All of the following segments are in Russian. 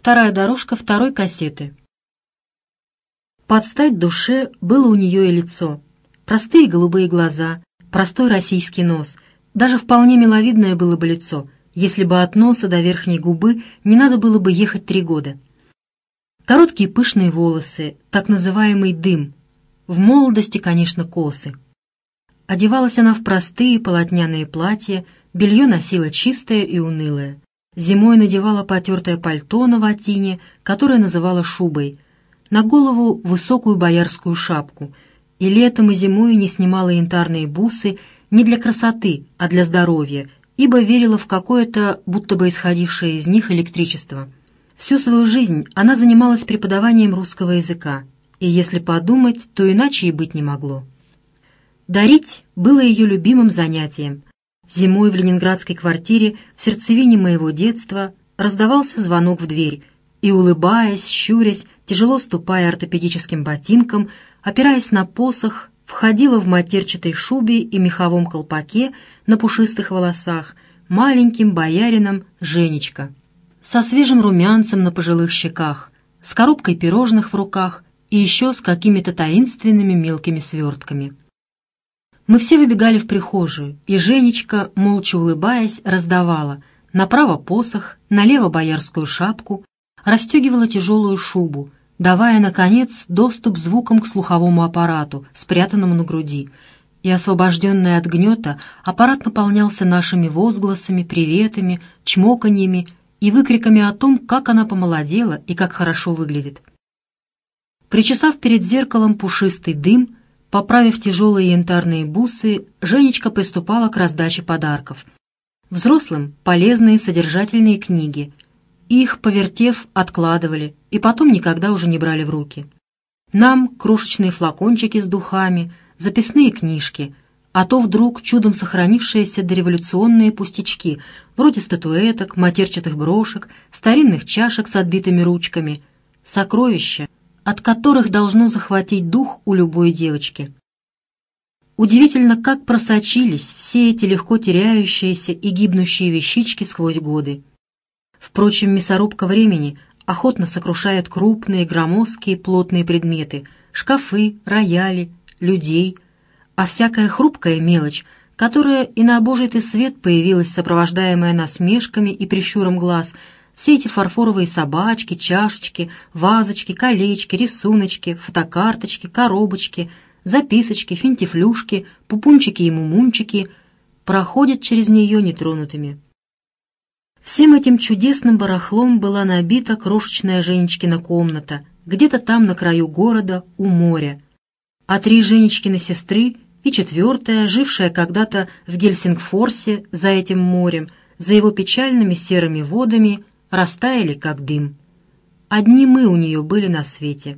Вторая дорожка второй кассеты. Под стать душе было у нее и лицо. Простые голубые глаза, простой российский нос. Даже вполне миловидное было бы лицо, если бы от носа до верхней губы не надо было бы ехать 3 года. Короткие пышные волосы, так называемый дым. В молодости, конечно, косы. Одевалась она в простые полотняные платья, белье носила чистое и унылое. Зимой надевала потертое пальто на ватине, которое называла шубой, на голову высокую боярскую шапку, и летом и зимой не снимала янтарные бусы не для красоты, а для здоровья, ибо верила в какое-то, будто бы исходившее из них электричество. Всю свою жизнь она занималась преподаванием русского языка, и если подумать, то иначе и быть не могло. Дарить было ее любимым занятием. Зимой в ленинградской квартире в сердцевине моего детства раздавался звонок в дверь, и, улыбаясь, щурясь, тяжело ступая ортопедическим ботинком, опираясь на посох, входила в матерчатой шубе и меховом колпаке на пушистых волосах маленьким боярином Женечка, со свежим румянцем на пожилых щеках, с коробкой пирожных в руках и еще с какими-то таинственными мелкими свертками. Мы все выбегали в прихожую, и Женечка, молча улыбаясь, раздавала направо посох, налево боярскую шапку, расстегивала тяжелую шубу, давая, наконец, доступ звуком к слуховому аппарату, спрятанному на груди, и, освобожденный от гнета, аппарат наполнялся нашими возгласами, приветами, чмоканьями и выкриками о том, как она помолодела и как хорошо выглядит. Причесав перед зеркалом пушистый дым, поправив тяжелые янтарные бусы, Женечка приступала к раздаче подарков. Взрослым — полезные содержательные книги. Их, повертев, откладывали и потом никогда уже не брали в руки. Нам — крошечные флакончики с духами, записные книжки, а то вдруг чудом сохранившиеся дореволюционные пустячки, вроде статуэток, матерчатых брошек, старинных чашек с отбитыми ручками, сокровища, от которых должно захватить дух у любой девочки. Удивительно, как просочились все эти легко теряющиеся и гибнущие вещички сквозь годы. Впрочем, мясорубка времени охотно сокрушает крупные, громоздкие, плотные предметы, шкафы, рояли, людей, а всякая хрупкая мелочь, которая и на божий ты свет появилась, сопровождаемая насмешками и прищуром глаз, все эти фарфоровые собачки, чашечки, вазочки, колечки, рисуночки, фотокарточки, коробочки, записочки, финтифлюшки, пупунчики и мумунчики проходят через нее нетронутыми. Всем этим чудесным барахлом была набита крошечная Женечкина комната, где-то там на краю города, у моря. А 3 Женечкины сестры и 4-я, жившая когда-то в Гельсингфорсе за этим морем, за его печальными серыми водами, растаяли, как дым. Одни мы у нее были на свете.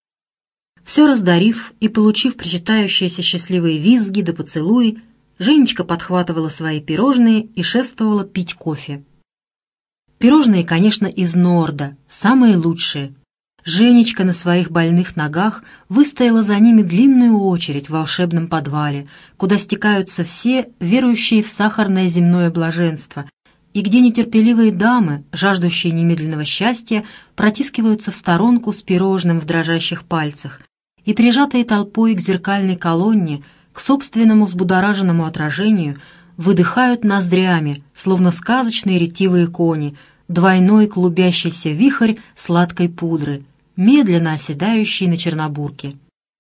Все раздарив и получив причитающиеся счастливые визги да поцелуи, Женечка подхватывала свои пирожные и шествовала пить кофе. Пирожные, конечно, из Норда, самые лучшие. Женечка на своих больных ногах выстояла за ними длинную очередь в волшебном подвале, куда стекаются все, верующие в сахарное земное блаженство, и где нетерпеливые дамы, жаждущие немедленного счастья, протискиваются в сторонку с пирожным в дрожащих пальцах и, прижатые толпой к зеркальной колонне, к собственному взбудораженному отражению, выдыхают ноздрями, словно сказочные ретивые кони, двойной клубящийся вихрь сладкой пудры, медленно оседающий на чернобурке.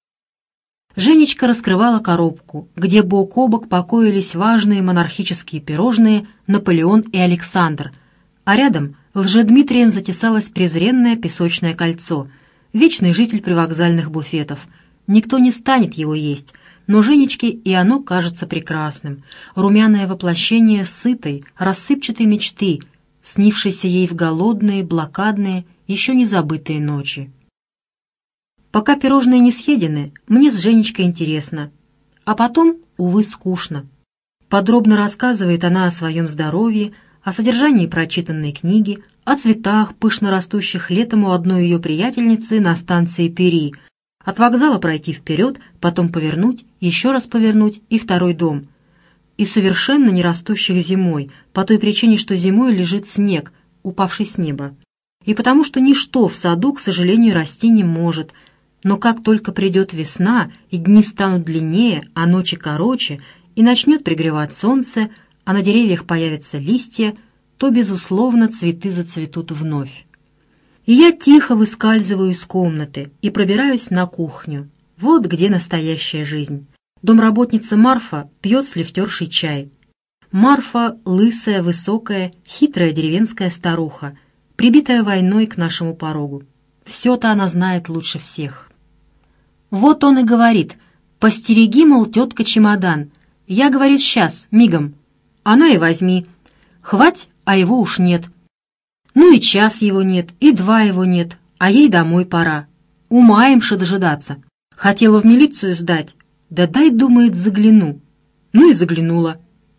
Женечка раскрывала коробку, где бок о бок покоились важные монархические пирожные «Наполеон» и «Александр», а рядом Лжедмитрием затесалось презренное песочное кольцо, вечный житель привокзальных буфетов. Никто не станет его есть, но Женечке и оно кажется прекрасным, румяное воплощение сытой, рассыпчатой мечты, снившейся ей в голодные, блокадные, еще не забытые ночи. Пока пирожные не съедены, мне с Женечкой интересно, а потом, увы, скучно. Подробно рассказывает она о своем здоровье, о содержании прочитанной книги, о цветах, пышно растущих летом у одной ее приятельницы на станции Пери, от вокзала пройти вперед, потом повернуть, еще раз повернуть и второй дом, и совершенно не растущих зимой, по той причине, что зимой лежит снег, упавший с неба. и потому что ничто в саду, к сожалению, расти не может. Но как только придет весна, и дни станут длиннее, а ночи короче, и начнет пригревать солнце, а на деревьях появятся листья, то, безусловно, цветы зацветут вновь. И я тихо выскальзываю из комнаты и пробираюсь на кухню. Вот где настоящая жизнь. Домработница Марфа пьет с лифтершей чай. Марфа — лысая, высокая, хитрая деревенская старуха, прибитая войной к нашему порогу. Все-то она знает лучше всех. Вот он и говорит: «Постереги, мол, тетка, чемодан». Я, говорит, сейчас, мигом. Она и возьми. Хвать, а его уж нет. Ну и час его нет, и два его нет, а ей домой пора. Умаемше дожидаться. Хотела в милицию сдать. Да дай, думает, загляну. Ну и заглянула.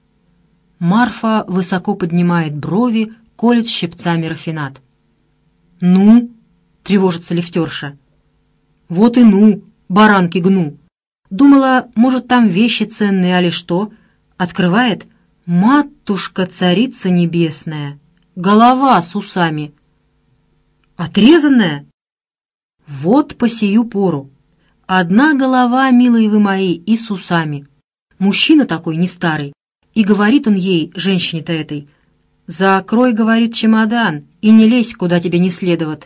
Марфа высоко поднимает брови, колет щипцами рафинад. «Ну?» — тревожится лифтерша. «Вот и ну, баранки гну. Думала, может, там вещи ценные, али что?» Открывает: «Матушка-царица небесная! Голова с усами!» «Отрезанная?» «Вот по сию пору. Одна голова, милые вы мои, и с усами. Мужчина такой не старый. И говорит он ей, женщине-то этой: «Закрой, — говорит, — чемодан, и не лезь, куда тебе не следоват».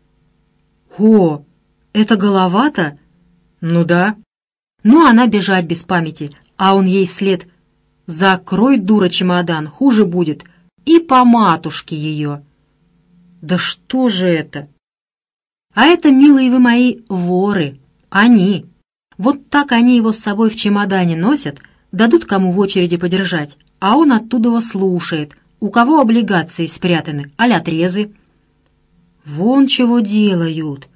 «О, это голова-то?» «Ну да». Ну, она бежать без памяти, а он ей вслед: «Закрой, дура, чемодан, хуже будет». И по матушке ее. Да что же это? А это, милые вы мои, воры. Они. Вот так они его с собой в чемодане носят, дадут кому в очереди подержать, а он оттуда его слушает, у кого облигации спрятаны, а-ля отрезы. Вон чего делают.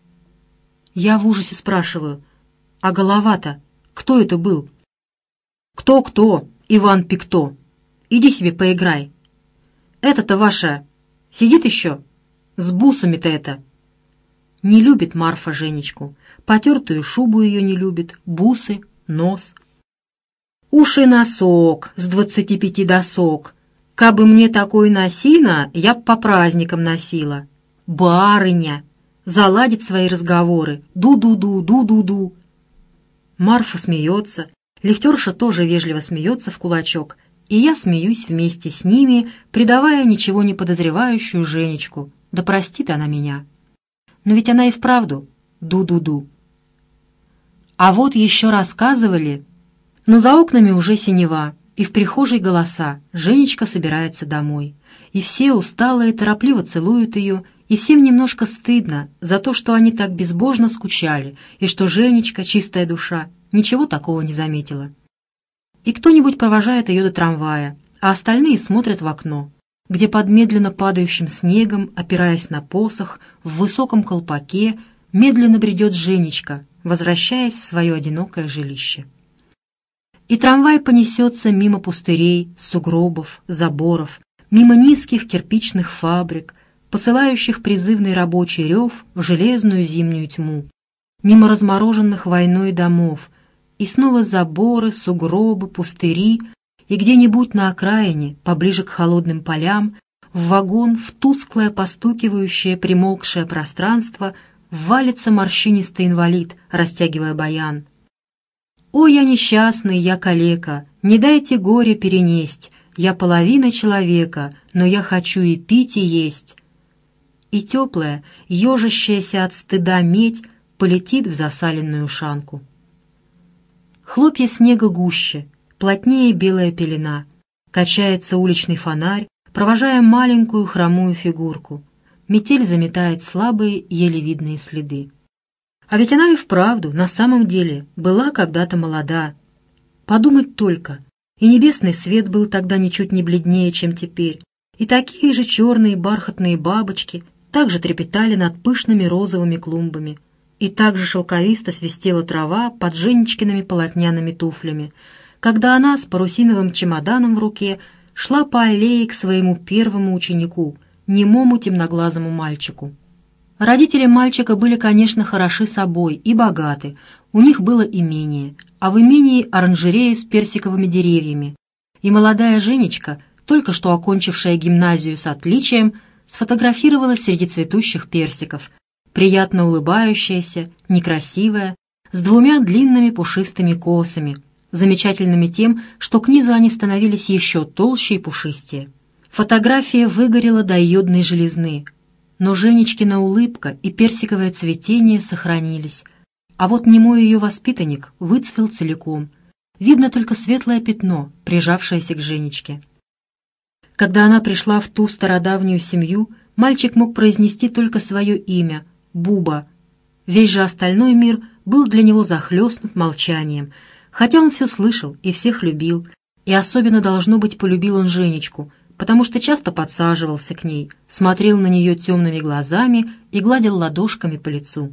Я в ужасе спрашиваю: а голова-то кто это был? Кто-кто, Иван Пикто. Иди себе поиграй. Это-то ваша сидит еще? С бусами-то это. Не любит Марфа Женечку. Потертую шубу ее не любит, бусы, нос. Уши носок с 25 досок. Кабы мне такой носина, я б по праздникам носила. Барыня. Заладит свои разговоры. Ду-ду-ду, ду-ду-ду. Марфа смеется. Лифтерша тоже вежливо смеется в кулачок. И я смеюсь вместе с ними, придавая ничего не подозревающую Женечку. Да простит она меня. Но ведь она и вправду ду-ду-ду. А вот еще рассказывали, но за окнами уже синева, и в прихожей голоса. Женечка собирается домой. И все усталые торопливо целуют ее, и всем немножко стыдно за то, что они так безбожно скучали, и что Женечка, чистая душа, ничего такого не заметила. И кто-нибудь провожает ее до трамвая, а остальные смотрят в окно, где под медленно падающим снегом, опираясь на посох, в высоком колпаке, медленно бредет Женечка, возвращаясь в свое одинокое жилище. И трамвай понесется мимо пустырей, сугробов, заборов, мимо низких кирпичных фабрик, посылающих призывный рабочий рев в железную зимнюю тьму, мимо размороженных войной домов, и снова заборы, сугробы, пустыри, и где-нибудь на окраине, поближе к холодным полям, в вагон, в тусклое, постукивающее, примолкшее пространство валится морщинистый инвалид, растягивая баян. «О, я несчастный, я калека, не дайте горе перенесть, я половина человека, но я хочу и пить, и есть». И теплая, ежащаяся от стыда медь полетит в засаленную шанку. Хлопья снега гуще, плотнее белая пелена. Качается уличный фонарь, провожая маленькую хромую фигурку. Метель заметает слабые, еле видные следы. А ведь она и вправду, на самом деле, была когда-то молода. Подумать только, и небесный свет был тогда ничуть не бледнее, чем теперь, и такие же черные бархатные бабочки также трепетали над пышными розовыми клумбами, и так же шелковисто свистела трава под Женечкиными полотняными туфлями, когда она с парусиновым чемоданом в руке шла по аллее к своему первому ученику, немому темноглазому мальчику. Родители мальчика были, конечно, хороши собой и богаты, у них было имение, а в имении оранжерея с персиковыми деревьями, и молодая Женечка, только что окончившая гимназию с отличием, сфотографировалась среди цветущих персиков, приятно улыбающаяся, некрасивая, с 2 длинными пушистыми косами, замечательными тем, что к низу они становились еще толще и пушистее. Фотография выгорела до йодной железны, но Женечкина улыбка и персиковое цветение сохранились, а вот немой ее воспитанник выцвел целиком. Видно только светлое пятно, прижавшееся к Женечке. Когда она пришла в ту стародавнюю семью, мальчик мог произнести только свое имя — Буба. Весь же остальной мир был для него захлестнут молчанием, хотя он все слышал и всех любил, и особенно, должно быть, полюбил он Женечку, потому что часто подсаживался к ней, смотрел на нее темными глазами и гладил ладошками по лицу.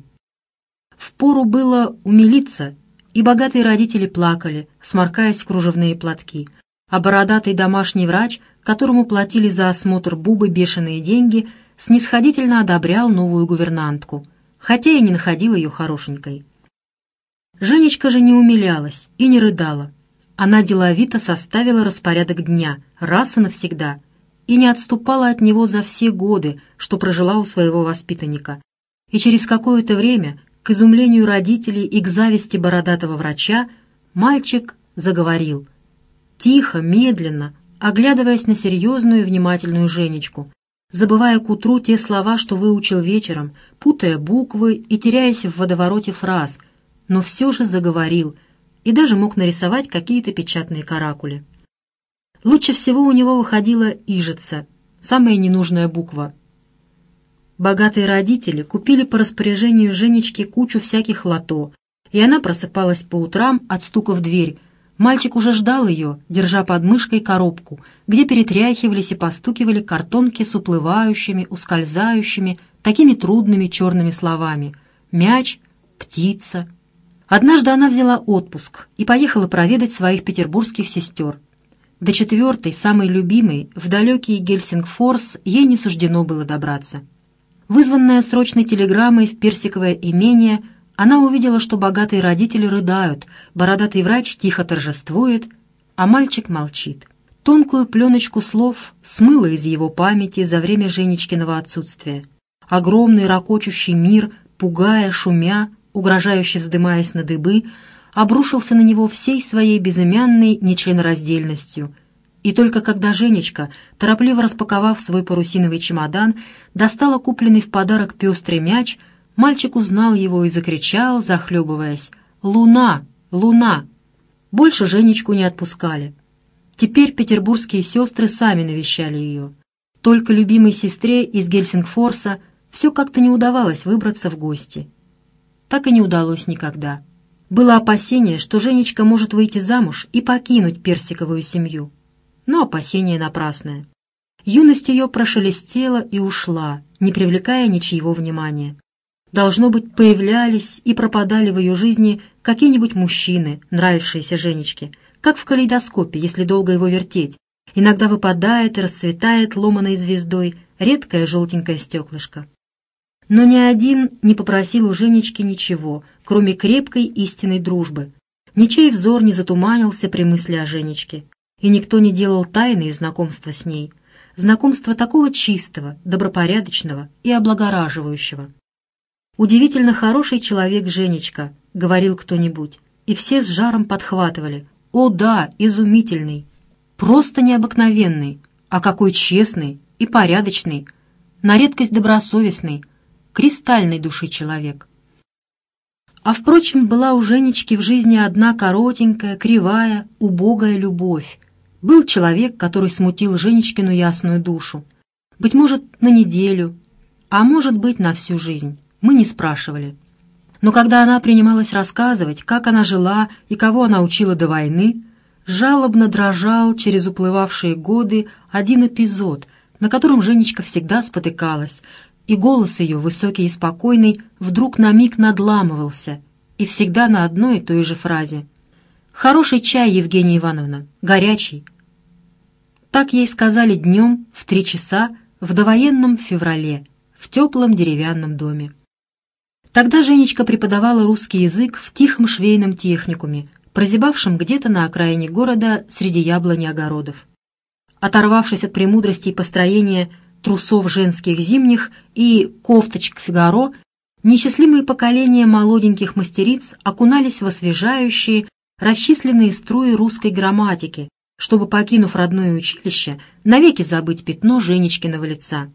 Впору было умилиться, и богатые родители плакали, сморкаясь в кружевные платки, а бородатый домашний врач, которому платили за осмотр Бубы бешеные деньги, снисходительно одобрял новую гувернантку, хотя и не находил ее хорошенькой. Женечка же не умилялась и не рыдала. Она деловито составила распорядок дня, раз и навсегда, и не отступала от него за все годы, что прожила у своего воспитанника. И через какое-то время, к изумлению родителей и к зависти бородатого врача, мальчик заговорил. Тихо, медленно, оглядываясь на серьезную и внимательную Женечку, забывая к утру те слова, что выучил вечером, путая буквы и теряясь в водовороте фраз, но все же заговорил и даже мог нарисовать какие-то печатные каракули. Лучше всего у него выходила ижица, самая ненужная буква. Богатые родители купили по распоряжению Женечки кучу всяких лото, и она просыпалась по утрам от стука в дверь. Мальчик уже ждал ее, держа под мышкой коробку, где перетряхивались и постукивали картонки с уплывающими, ускользающими, такими трудными черными словами: мяч, птица. Однажды она взяла отпуск и поехала проведать своих петербургских сестер. До 4-й, самой любимой, в далекий Гельсингфорс ей не суждено было добраться. Вызванная срочной телеграммой в персиковое имение, она увидела, что богатые родители рыдают, бородатый врач тихо торжествует, а мальчик молчит. Тонкую пленочку слов смыло из его памяти за время Женечкиного отсутствия. Огромный ракочущий мир, пугая, шумя, угрожающе вздымаясь на дыбы, обрушился на него всей своей безымянной нечленораздельностью. И только когда Женечка, торопливо распаковав свой парусиновый чемодан, достала купленный в подарок пестрый мяч, мальчик узнал его и закричал, захлебываясь: «Луна! Луна!». Больше Женечку не отпускали. Теперь петербургские сестры сами навещали ее. Только любимой сестре из Гельсингфорса все как-то не удавалось выбраться в гости. Так и не удалось никогда. Было опасение, что Женечка может выйти замуж и покинуть персиковую семью. Но опасение напрасное. Юность ее прошелестела и ушла, не привлекая ничьего внимания. Должно быть, появлялись и пропадали в ее жизни какие-нибудь мужчины, нравившиеся Женечке, как в калейдоскопе, если долго его вертеть. Иногда выпадает и расцветает ломаной звездой редкое желтенькое стеклышко. Но ни один не попросил у Женечки ничего, кроме крепкой истинной дружбы. Ничей взор не затуманился при мысли о Женечке, и никто не делал тайны из знакомства с ней, знакомства такого чистого, добропорядочного и облагораживающего. «Удивительно хороший человек Женечка», — говорил кто-нибудь, и все с жаром подхватывали: «О да, изумительный, просто необыкновенный, а какой честный и порядочный, на редкость добросовестный, кристальной души человек». А впрочем, была у Женечки в жизни одна коротенькая, кривая, убогая любовь. Был человек, который смутил Женечкину ясную душу. Быть может, на неделю, а может быть, на всю жизнь. Мы не спрашивали. Но когда она принималась рассказывать, как она жила и кого она учила до войны, жалобно дрожал через уплывавшие годы один эпизод, на котором Женечка всегда спотыкалась, и голос ее, высокий и спокойный, вдруг на миг надламывался, и всегда на одной и той же фразе: «Хороший чай, Евгения Ивановна, горячий». Так ей сказали днем в 3 часа в довоенном феврале в теплом деревянном доме. Тогда Женечка преподавала русский язык в тихом швейном техникуме, прозябавшем где-то на окраине города среди яблони огородов. Оторвавшись от премудростей построения трусов женских зимних и кофточек Фигаро, несчастливые поколения молоденьких мастериц окунались в освежающие, расчисленные струи русской грамматики, чтобы, покинув родное училище, навеки забыть пятно Женечкиного лица.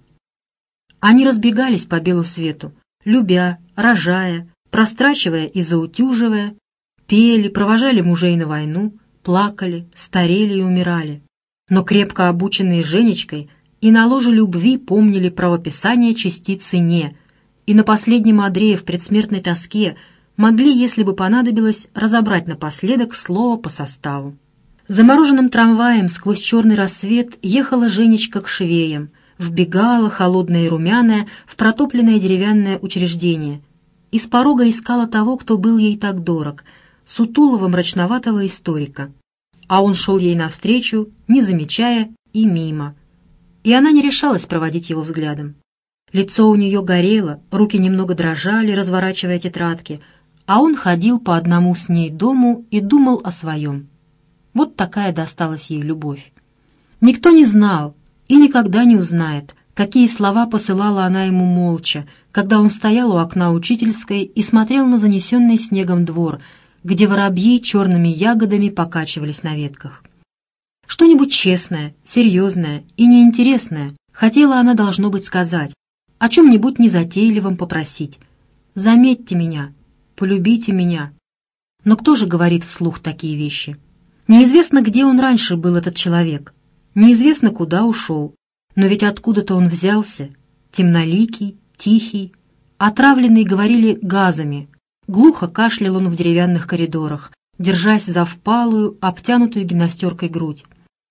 Они разбегались по белу свету, любя, рожая, прострачивая и заутюживая, пели, провожали мужей на войну, плакали, старели и умирали. Но крепко обученные Женечкой и на ложе любви помнили правописание частицы «не», и на последнем одре в предсмертной тоске могли, если бы понадобилось, разобрать напоследок слово по составу. Замороженным трамваем сквозь черный рассвет ехала Женечка к швеям, вбегала, холодная и румяная, в протопленное деревянное учреждение. И с порога искала того, кто был ей так дорог, сутулого мрачноватого историка. А он шел ей навстречу, не замечая, и мимо. И она не решалась проводить его взглядом. Лицо у нее горело, руки немного дрожали, разворачивая тетрадки, а он ходил по одному с ней дому и думал о своем. Вот такая досталась ей любовь. Никто не знал и никогда не узнает, какие слова посылала она ему молча, когда он стоял у окна учительской и смотрел на занесенный снегом двор, где воробьи черными ягодами покачивались на ветках. Что-нибудь честное, серьезное и неинтересное хотела она, должно быть, сказать, о чем-нибудь незатейливом попросить. «Заметьте меня, полюбите меня». Но кто же говорит вслух такие вещи? Неизвестно, где он раньше был, этот человек. Неизвестно, куда ушел. Но ведь откуда-то он взялся. Темноликий, тихий, отравленный, говорили, газами. Глухо кашлял он в деревянных коридорах, держась за впалую, обтянутую гимнастеркой грудь.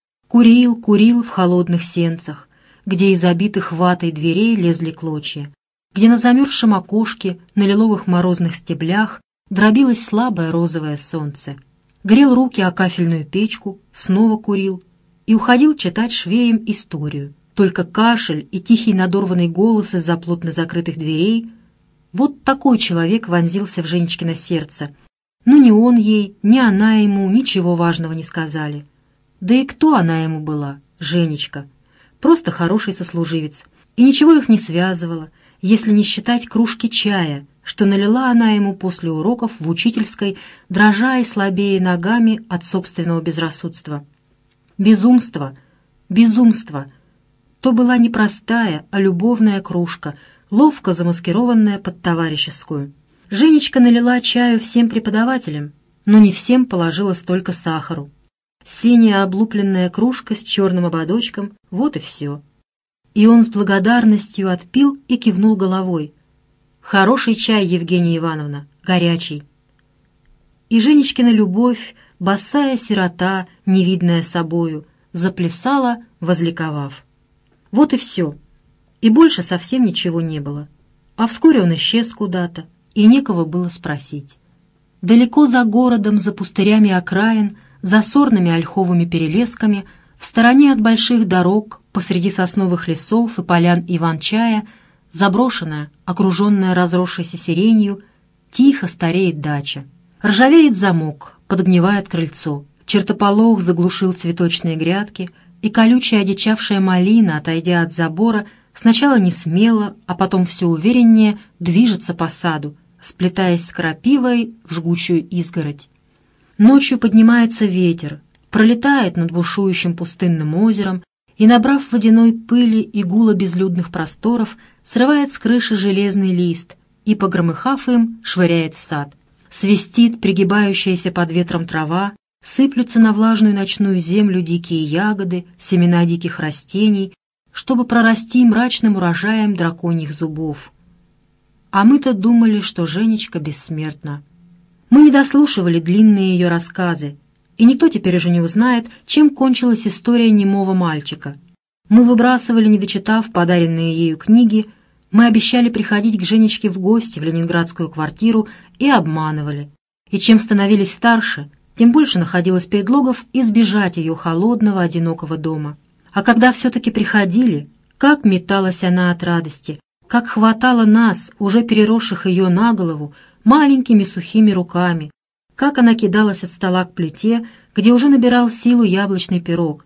Курил в холодных сенцах, где из обитых ватой дверей лезли клочья, где на замерзшем окошке, на лиловых морозных стеблях дробилось слабое розовое солнце. Грел руки о кафельную печку, снова курил и уходил читать швеям историю. Только кашель и тихий надорванный голос из-за плотно закрытых дверей — вот такой человек вонзился в Женечкино сердце. Но ни он ей, ни она ему ничего важного не сказали. Да и кто она ему была, Женечка? Просто хороший сослуживец. И ничего их не связывало, если не считать кружки чая, что налила она ему после уроков в учительской, дрожа и слабея ногами от собственного безрассудства. Безумство, безумство. То была не простая, а любовная кружка, ловко замаскированная под товарищескую. Женечка налила чаю всем преподавателям, но не всем положила столько сахару. Синяя облупленная кружка с черным ободочком — вот и все. И он с благодарностью отпил и кивнул головой. «Хороший чай, Евгения Ивановна, горячий». И Женечкина любовь, босая сирота, невидная собою, заплясала, возликовав. Вот и все. И больше совсем ничего не было. А вскоре он исчез куда-то, и некого было спросить. Далеко за городом, за пустырями окраин, за сорными ольховыми перелесками, в стороне от больших дорог, посреди сосновых лесов и полян иван-чая, заброшенная, окруженная разросшейся сиренью, тихо стареет дача. Ржавеет замок, подгнивает крыльцо, чертополох заглушил цветочные грядки, и колючая одичавшая малина, отойдя от забора, сначала не смело, а потом все увереннее движется по саду, сплетаясь с крапивой в жгучую изгородь. Ночью поднимается ветер, пролетает над бушующим пустынным озером и, набрав водяной пыли и гула безлюдных просторов, срывает с крыши железный лист и, погромыхав им, швыряет в сад. Свистит пригибающаяся под ветром трава, сыплются на влажную ночную землю дикие ягоды, семена диких растений, чтобы прорасти мрачным урожаем драконьих зубов. А мы-то думали, что Женечка бессмертна. Мы не дослушивали длинные ее рассказы, и никто теперь уже не узнает, чем кончилась история немого мальчика. Мы выбрасывали, не дочитав подаренные ею книги, мы обещали приходить к Женечке в гости в ленинградскую квартиру и обманывали. И чем становились старше, тем больше находилось предлогов избежать ее холодного, одинокого дома. А когда все-таки приходили, как металась она от радости, как хватала нас, уже переросших ее на голову, маленькими сухими руками, как она кидалась от стола к плите, где уже набирал силу яблочный пирог,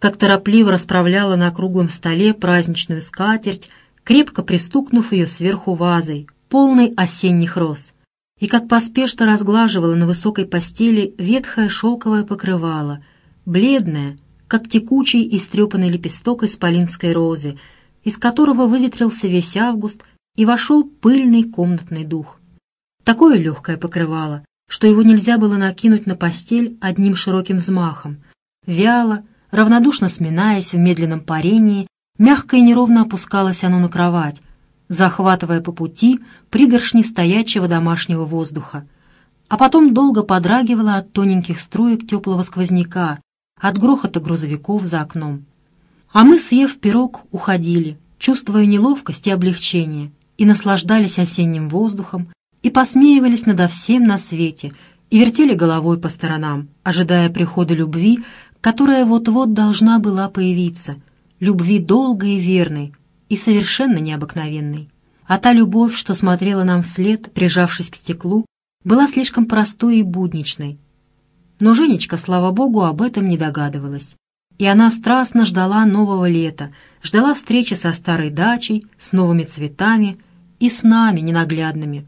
как торопливо расправляла на круглом столе праздничную скатерть, крепко пристукнув ее сверху вазой, полной осенних роз, и как поспешно разглаживала на высокой постели ветхое шелковое покрывало, бледное, как текучий и истрепанный лепесток исполинской розы, из которого выветрился весь август и вошел пыльный комнатный дух. Такое легкое покрывало, что его нельзя было накинуть на постель одним широким взмахом. Вяло, равнодушно сминаясь в медленном парении, мягко и неровно опускалось оно на кровать, захватывая по пути пригоршни стоячего домашнего воздуха, а потом долго подрагивало от тоненьких струек теплого сквозняка, от грохота грузовиков за окном. А мы, съев пирог, уходили, чувствуя неловкость и облегчение, и наслаждались осенним воздухом, и посмеивались надо всем на свете, и вертели головой по сторонам, ожидая прихода любви, которая вот-вот должна была появиться, любви долгой и верной, и совершенно необыкновенной. А та любовь, что смотрела нам вслед, прижавшись к стеклу, была слишком простой и будничной. Но Женечка, слава богу, об этом не догадывалась. И она страстно ждала нового лета, ждала встречи со старой дачей, с новыми цветами и с нами ненаглядными.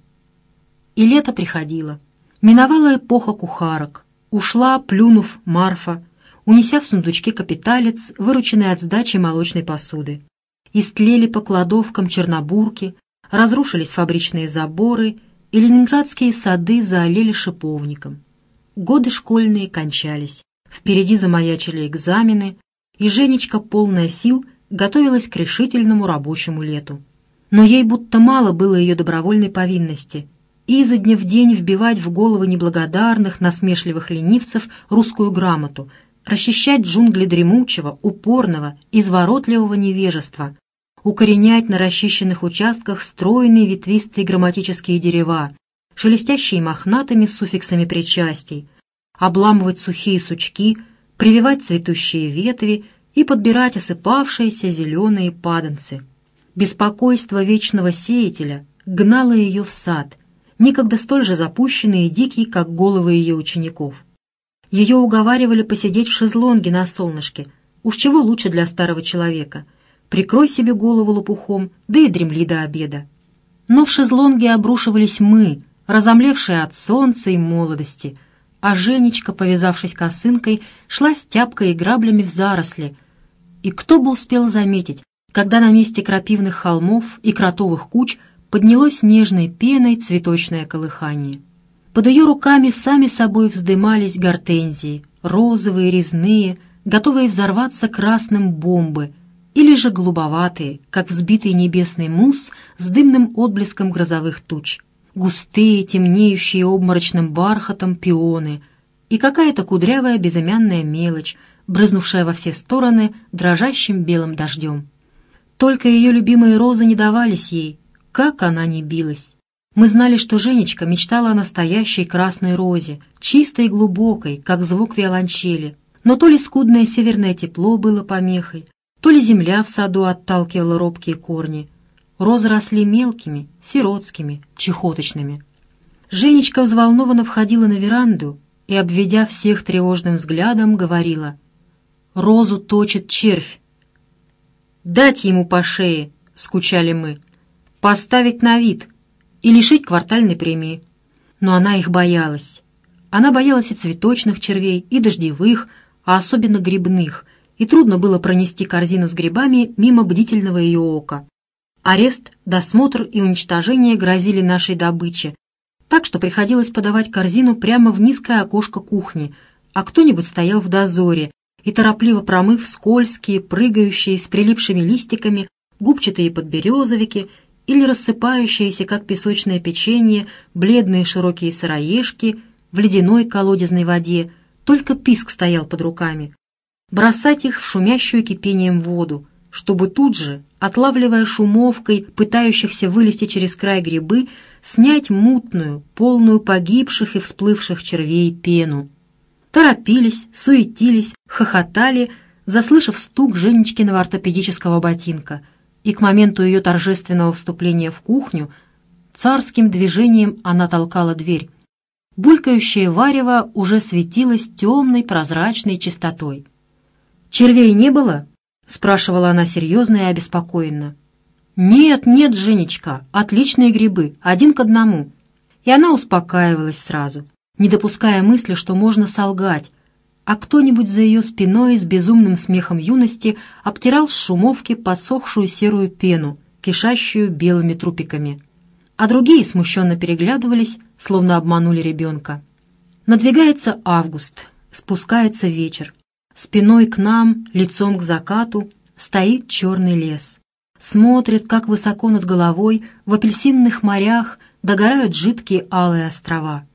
И лето приходило. Миновала эпоха кухарок. Ушла, плюнув, Марфа, унеся в сундучке капиталец, вырученный от сдачи молочной посуды. Истлели по кладовкам чернобурки, разрушились фабричные заборы, и ленинградские сады заолели шиповником. Годы школьные кончались, впереди замаячили экзамены, и Женечка, полная сил, готовилась к решительному рабочему лету. Но ей будто мало было ее добровольной повинности — изо дня в день вбивать в головы неблагодарных, насмешливых ленивцев русскую грамоту, расчищать джунгли дремучего, упорного, изворотливого невежества, укоренять на расчищенных участках стройные ветвистые грамматические дерева, шелестящие мохнатыми суффиксами причастий, обламывать сухие сучки, прививать цветущие ветви и подбирать осыпавшиеся зеленые паданцы. Беспокойство вечного сеятеля гнало ее в сад, некогда столь же запущенный и дикий, как головы ее учеников. Ее уговаривали посидеть в шезлонге на солнышке, уж чего лучше для старого человека. Прикрой себе голову лопухом, да и дремли до обеда. Но в шезлонге обрушивались мы, разомлевшие от солнца и молодости, а Женечка, повязавшись косынкой, шла с тяпкой и граблями в заросли. И кто бы успел заметить, когда на месте крапивных холмов и кротовых куч поднялось нежной пеной цветочное колыхание. Под ее руками сами собой вздымались гортензии, розовые, резные, готовые взорваться красным бомбы, или же голубоватые, как взбитый небесный мусс с дымным отблеском грозовых туч, густые, темнеющие обморочным бархатом пионы и какая-то кудрявая безымянная мелочь, брызнувшая во все стороны дрожащим белым дождем. Только ее любимые розы не давались ей, как она ни билась. Мы знали, что Женечка мечтала о настоящей красной розе, чистой и глубокой, как звук виолончели, но то ли скудное северное тепло было помехой, то ли земля в саду отталкивала робкие корни. Розы росли мелкими, сиротскими, чехоточными. Женечка взволнованно входила на веранду и, обведя всех тревожным взглядом, говорила: «Розу точит червь». «Дать ему по шее», — скучали мы, «поставить на вид и лишить квартальной премии». Но она их боялась. Она боялась и цветочных червей, и дождевых, а особенно грибных, и трудно было пронести корзину с грибами мимо бдительного ее ока. Арест, досмотр и уничтожение грозили нашей добыче, так что приходилось подавать корзину прямо в низкое окошко кухни, а кто-нибудь стоял в дозоре и, торопливо промыв скользкие, прыгающие с прилипшими листиками губчатые подберезовики или рассыпающиеся, как песочное печенье, бледные широкие сыроежки в ледяной колодезной воде, только писк стоял под руками, бросать их в шумящую кипением воду, чтобы тут же, отлавливая шумовкой пытающихся вылезти через край грибы, снять мутную, полную погибших и всплывших червей пену. Торопились, суетились, хохотали, заслышав стук Женечкиного ортопедического ботинка, и к моменту ее торжественного вступления в кухню царским движением она толкала дверь. Булькающее варево уже светилось темной прозрачной чистотой. «Червей не было?» — спрашивала она серьезно и обеспокоенно. «Нет, нет, Женечка, отличные грибы, 1 к 1». И она успокаивалась сразу, не допуская мысли, что можно солгать, а кто-нибудь за ее спиной с безумным смехом юности обтирал с шумовки подсохшую серую пену, кишащую белыми трупиками. А другие смущенно переглядывались, словно обманули ребенка. Надвигается август, спускается вечер. Спиной к нам, лицом к закату, стоит черный лес. Смотрит, как высоко над головой в апельсинных морях догорают жидкие алые острова.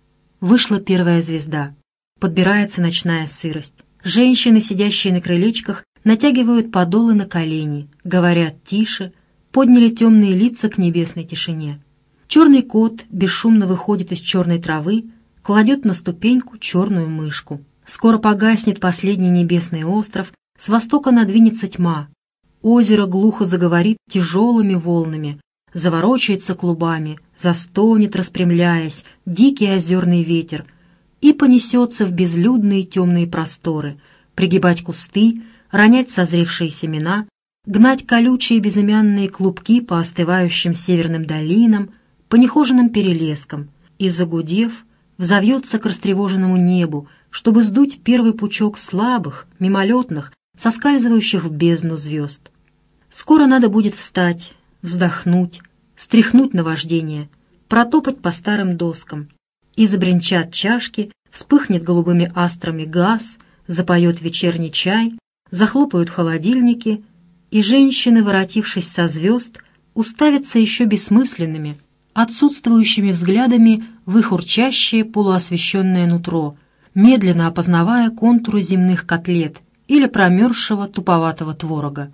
Вышла первая звезда. Подбирается ночная сырость. Женщины, сидящие на крылечках, натягивают подолы на колени, говорят тише, подняли темные лица к небесной тишине. Черный кот бесшумно выходит из черной травы, кладет на ступеньку черную мышку. Скоро погаснет последний небесный остров, с востока надвинется тьма. Озеро глухо заговорит тяжелыми волнами, заворочается клубами, застонет, распрямляясь, дикий озерный ветер, и понесется в безлюдные темные просторы, пригибать кусты, ронять созревшие семена, гнать колючие безымянные клубки по остывающим северным долинам, по нехоженным перелескам, и, загудев, взовьется к растревоженному небу, чтобы сдуть первый пучок слабых, мимолетных, соскальзывающих в бездну звезд. Скоро надо будет встать, вздохнуть, стряхнуть наваждение, протопать по старым доскам. И забринчат чашки, вспыхнет голубыми астрами газ, запоет вечерний чай, захлопают холодильники, и женщины, воротившись со звезд, уставятся еще бессмысленными, отсутствующими взглядами в их урчащее полуосвещенное нутро, медленно опознавая контуры земных котлет или промерзшего туповатого творога.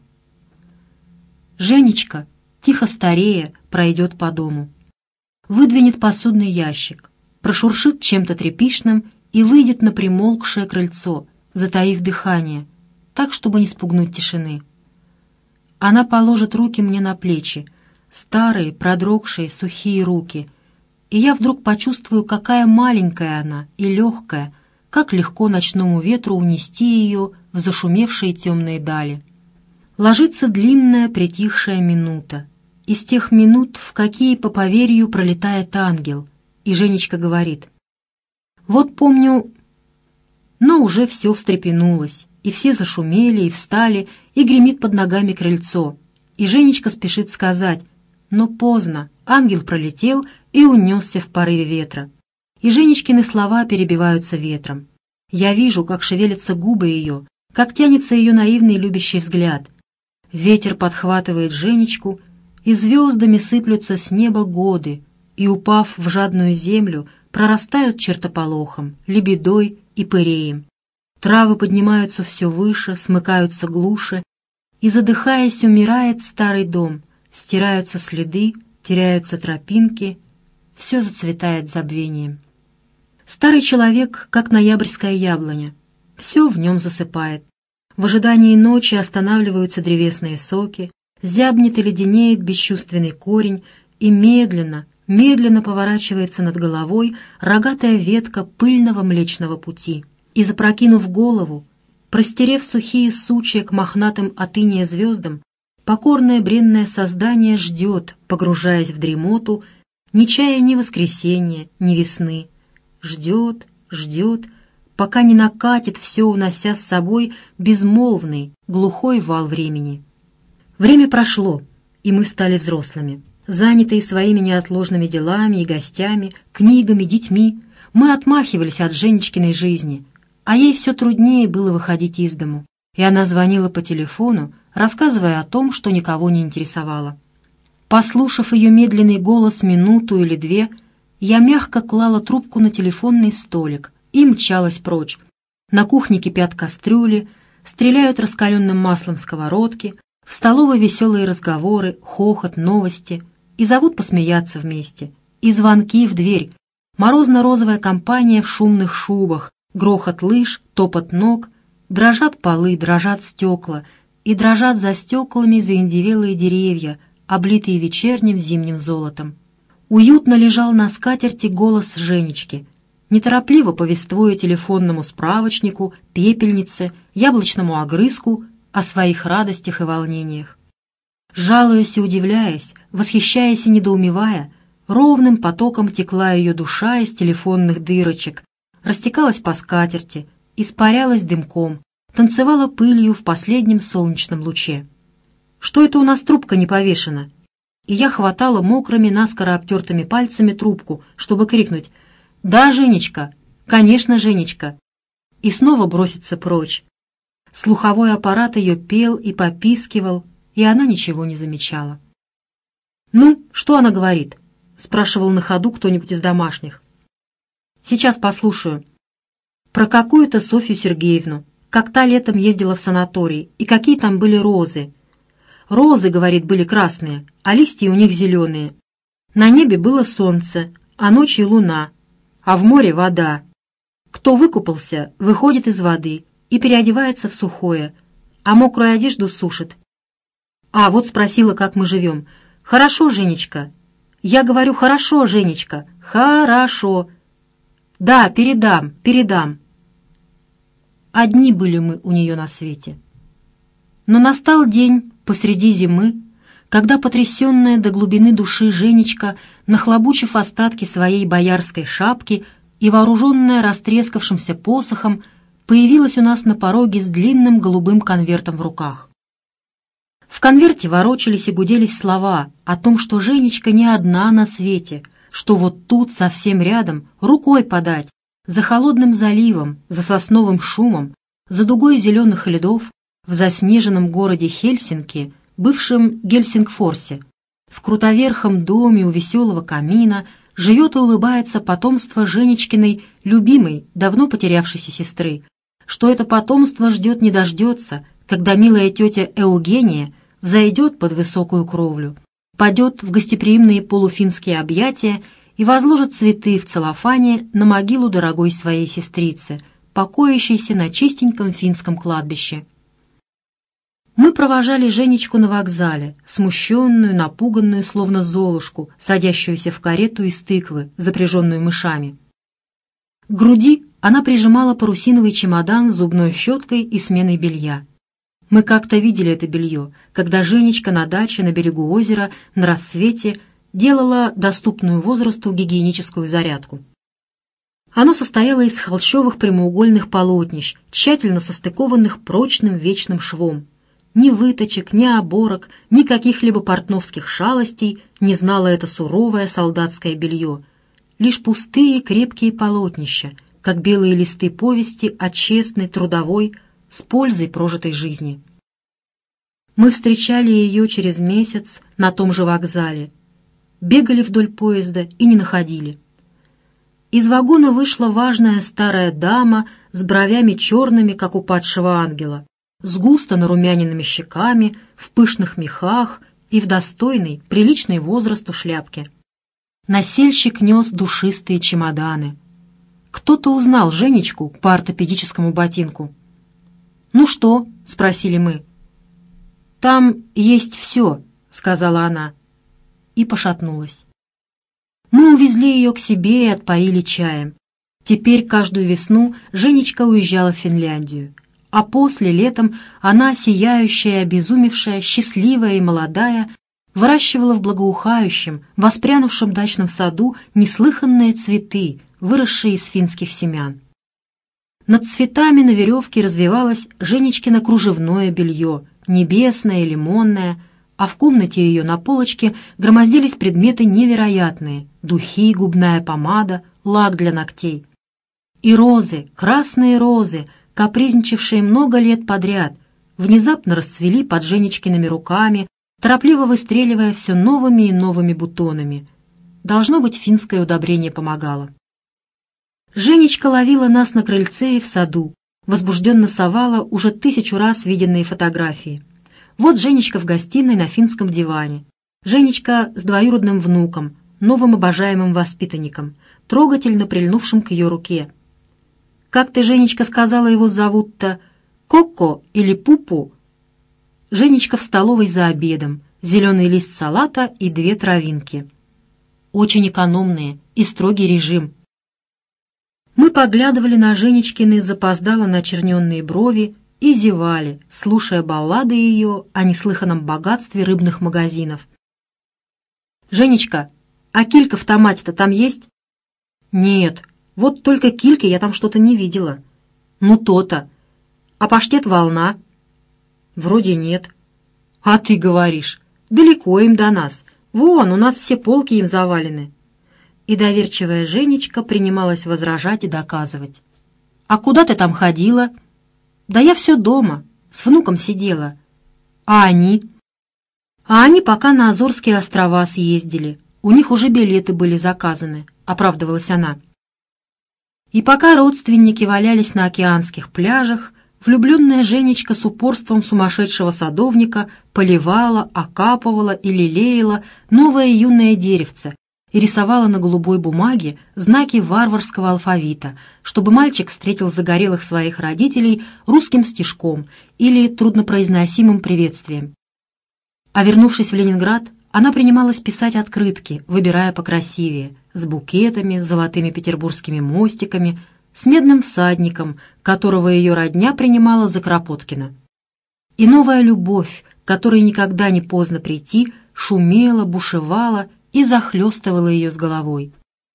Женечка, тихо старея, пройдет по дому. Выдвинет посудный ящик, прошуршит чем-то тряпичным и выйдет на примолкшее крыльцо, затаив дыхание, так, чтобы не спугнуть тишины. Она положит руки мне на плечи, старые, продрогшие, сухие руки, и я вдруг почувствую, какая маленькая она и легкая, как легко ночному ветру унести ее в зашумевшие темные дали. Ложится длинная притихшая минута, из тех минут, в какие по поверью пролетает ангел, и Женечка говорит: «Вот помню...» Но уже все встрепенулось, и все зашумели и встали, и гремит под ногами крыльцо, и Женечка спешит сказать, но поздно, ангел пролетел и унесся в порыве ветра. И Женечкины слова перебиваются ветром. Я вижу, как шевелятся губы ее, как тянется ее наивный любящий взгляд. Ветер подхватывает Женечку, и звездами сыплются с неба годы, и, упав в жадную землю, прорастают чертополохом, лебедой и пыреем. Травы поднимаются все выше, смыкаются глуше, и, задыхаясь, умирает старый дом, стираются следы, теряются тропинки, все зацветает забвением. Старый человек, как ноябрьская яблоня, все в нем засыпает. В ожидании ночи останавливаются древесные соки, зябнет и леденеет бесчувственный корень, и медленно, медленно поворачивается над головой рогатая ветка пыльного Млечного Пути. И, запрокинув голову, простерев сухие сучья к мохнатым от иния звездам, покорное бренное создание ждет, погружаясь в дремоту, не чая ни воскресенья, ни весны. Ждет, ждет, пока не накатит все, унося с собой безмолвный, глухой вал времени. Время прошло, и мы стали взрослыми. Занятые своими неотложными делами и гостями, книгами, детьми, мы отмахивались от Женечкиной жизни, а ей все труднее было выходить из дому, и она звонила по телефону, рассказывая о том, что никого не интересовало. Послушав ее медленный голос минуту или две, я мягко клала трубку на телефонный столик и мчалась прочь. На кухне кипят кастрюли, стреляют раскаленным маслом сковородки, в столовой веселые разговоры, хохот, новости, и зовут посмеяться вместе, и звонки в дверь, морозно-розовая компания в шумных шубах, грохот лыж, топот ног, дрожат полы, дрожат стекла, и дрожат за стеклами заиндевелые деревья, облитые вечерним зимним золотом. Уютно лежал на скатерти голос Женечки, неторопливо повествуя телефонному справочнику, пепельнице, яблочному огрызку, о своих радостях и волнениях. Жалуясь и удивляясь, восхищаясь и недоумевая, ровным потоком текла ее душа из телефонных дырочек, растекалась по скатерти, испарялась дымком, танцевала пылью в последнем солнечном луче. Что это у нас трубка не повешена? И я хватала мокрыми, наскоро обтертыми пальцами трубку, чтобы крикнуть: «Да, Женечка! Конечно, Женечка!» И снова броситься прочь. Слуховой аппарат ее пел и попискивал, и она ничего не замечала. «Ну, что она говорит?» — спрашивал на ходу кто-нибудь из домашних. «Сейчас послушаю. Про какую-то Софью Сергеевну, как та летом ездила в санаторий, и какие там были розы. Розы, говорит, были красные, а листья у них зеленые. На небе было солнце, а ночью луна, а в море вода. Кто выкупался, выходит из воды и переодевается в сухое, а мокрую одежду сушит. А вот спросила, как мы живем. Хорошо, Женечка. Я говорю, хорошо, Женечка, хорошо. Да, передам. Одни были мы у нее на свете. Но настал день посреди зимы, когда потрясенная до глубины души Женечка, нахлобучив остатки своей боярской шапки и вооруженная растрескавшимся посохом, появилась у нас на пороге с длинным голубым конвертом в руках. В конверте ворочались и гуделись слова о том, что Женечка не одна на свете, что вот тут, совсем рядом, рукой подать, за холодным заливом, за сосновым шумом, за дугой зеленых льдов, в заснеженном городе Хельсинки, бывшем Гельсингфорсе, в крутоверхом доме у веселого камина живет и улыбается потомство Женечкиной, любимой, давно потерявшейся сестры, что это потомство ждет не дождется, когда милая тетя Эугения взойдет под высокую кровлю, падет в гостеприимные полуфинские объятия и возложит цветы в целлофане на могилу дорогой своей сестрицы, покоящейся на чистеньком финском кладбище. Мы провожали Женечку на вокзале, смущенную, напуганную, словно золушку, садящуюся в карету из тыквы, запряженную мышами. К груди она прижимала парусиновый чемодан с зубной щеткой и сменой белья. Мы как-то видели это белье, когда Женечка на даче на берегу озера на рассвете делала доступную возрасту гигиеническую зарядку. Оно состояло из холщовых прямоугольных полотнищ, тщательно состыкованных прочным вечным швом. Ни выточек, ни оборок, ни каких-либо портновских шалостей не знало это суровое солдатское белье. Лишь пустые крепкие полотнища, как белые листы повести о честной, трудовой, с пользой прожитой жизни. Мы встречали ее через месяц на том же вокзале, бегали вдоль поезда и не находили. Из вагона вышла важная старая дама с бровями черными, как у падшего ангела, с густо нарумяненными щеками, в пышных мехах и в достойной, приличной возрасту шляпке. Носильщик нес душистые чемоданы. Кто-то узнал Женечку по ортопедическому ботинку. «Ну что?» — спросили мы. «Там есть все», — сказала она, и пошатнулась. Мы увезли ее к себе и отпоили чаем. Теперь каждую весну Женечка уезжала в Финляндию, а после, летом, она, сияющая, обезумевшая, счастливая и молодая, выращивала в благоухающем, воспрянувшем дачном саду неслыханные цветы, выросшие из финских семян. Над цветами на веревке развивалось Женечкино кружевное белье, небесное и лимонное, а в комнате ее на полочке громоздились предметы невероятные — духи, губная помада, лак для ногтей. И розы, красные розы, капризничавшие много лет подряд, внезапно расцвели под Женечкиными руками, торопливо выстреливая все новыми и новыми бутонами. Должно быть, финское удобрение помогало. Женечка ловила нас на крыльце и в саду, возбужденно совала уже 1000 раз виденные фотографии. Вот Женечка в гостиной на финском диване. Женечка с двоюродным внуком, новым обожаемым воспитанником, трогательно прильнувшим к ее руке. «Как ты, Женечка, сказала, его зовут-то? Коко или Пупу?» Женечка в столовой за обедом, зеленый лист салата и 2 травинки. Очень экономные и строгий режим. Мы поглядывали на Женечкины запоздало начерненные брови и зевали, слушая баллады ее о неслыханном богатстве рыбных магазинов. «Женечка, а килька в томате-то там есть?» «Нет, вот только кильки я там что-то не видела». «Ну, то-то. А паштет «Волна»?» «Вроде нет». «А ты говоришь, далеко им до нас. Вон, у нас все полки им завалены». И доверчивая Женечка принималась возражать и доказывать. «А куда ты там ходила?» «Да я все дома, с внуком сидела». «А они?» «А они пока на Азорские острова съездили. У них уже билеты были заказаны», — оправдывалась она. И пока родственники валялись на океанских пляжах, влюбленная Женечка с упорством сумасшедшего садовника поливала, окапывала и лелеяла новое юное деревце и рисовала на голубой бумаге знаки варварского алфавита, чтобы мальчик встретил загорелых своих родителей русским стишком или труднопроизносимым приветствием. А вернувшись в Ленинград, она принималась писать открытки, выбирая покрасивее, с букетами, с золотыми петербургскими мостиками, с медным всадником, которого ее родня принимала за Кропоткина. И новая любовь, которой никогда не поздно прийти, шумела, бушевала и захлестывала ее с головой.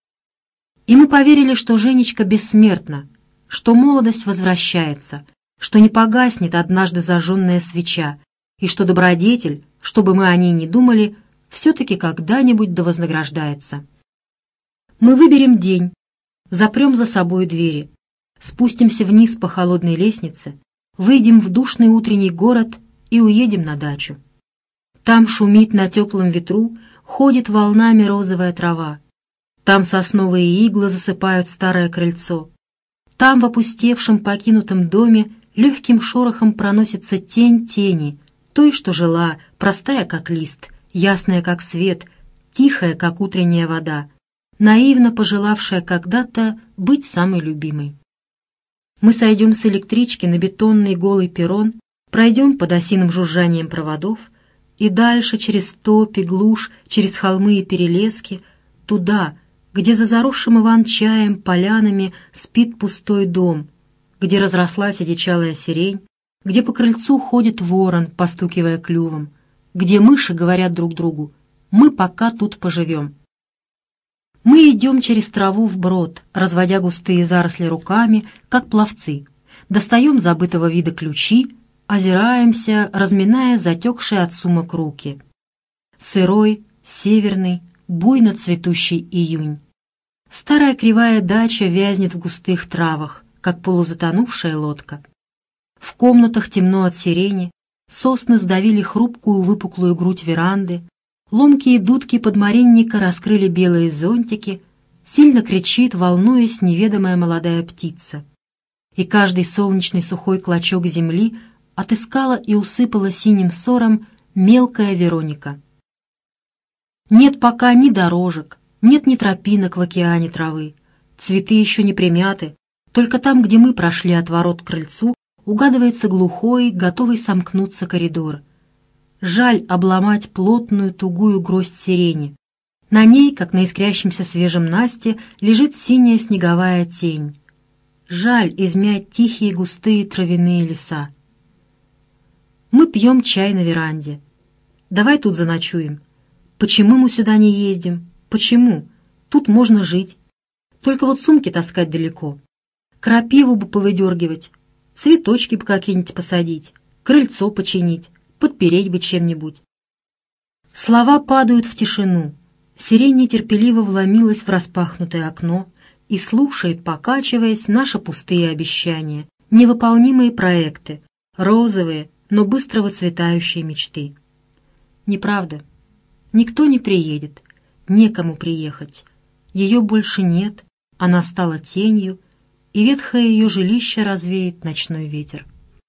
И мы поверили, что Женечка бессмертна, что молодость возвращается, что не погаснет однажды зажженная свеча, и что добродетель, что бы мы о ней ни думали, все-таки когда-нибудь да вознаграждается. Мы выберем день, запрем за собой двери, спустимся вниз по холодной лестнице, выйдем в душный утренний город и уедем на дачу. Там шумит на теплом ветру, ходит волнами розовая трава. Там сосновые иглы засыпают старое крыльцо. Там в опустевшем покинутом доме легким шорохом проносится тень тени, той, что жила, простая как лист, ясная как свет, тихая как утренняя вода, наивно пожелавшая когда-то быть самой любимой. Мы сойдем с электрички на бетонный голый перрон, пройдем под осиным жужжанием проводов и дальше через топи, глушь, через холмы и перелески, туда, где за заросшим иван-чаем полянами спит пустой дом, где разрослась одичалая сирень, где по крыльцу ходит ворон, постукивая клювом, где мыши говорят друг другу: «Мы пока тут поживем». Мы идем через траву вброд, разводя густые заросли руками, как пловцы, достаем забытого вида ключи, озираемся, разминая затекшие от сумок руки. Сырой, северный, буйно цветущий июнь. Старая кривая дача вязнет в густых травах, как полузатонувшая лодка. В комнатах темно от сирени, сосны сдавили хрупкую выпуклую грудь веранды, ломкие дудки подмаринника раскрыли белые зонтики, сильно кричит, волнуясь, неведомая молодая птица. И каждый солнечный сухой клочок земли отыскала и усыпала синим сором мелкая Вероника. Нет пока ни дорожек, нет ни тропинок в океане травы, цветы еще не примяты, только там, где мы прошли от ворот к крыльцу, угадывается глухой, готовый сомкнуться коридор. Жаль обломать плотную, тугую гроздь сирени. На ней, как на искрящемся свежем насте, лежит синяя снеговая тень. Жаль измять тихие густые травяные леса. Мы пьем чай на веранде. Давай тут заночуем. Почему мы сюда не ездим? Почему? Тут можно жить. Только вот сумки таскать далеко. Крапиву бы повыдергивать, цветочки бы какие-нибудь посадить, крыльцо починить, подпереть бы чем-нибудь. Слова падают в тишину. Сирень нетерпеливо вломилась в распахнутое окно и слушает, покачиваясь, наши пустые обещания, невыполнимые проекты, розовые, но быстро выцветающие мечты. Неправда. Никто не приедет, некому приехать. Ее больше нет, она стала тенью, и ветхое ее жилище развеет ночной ветер.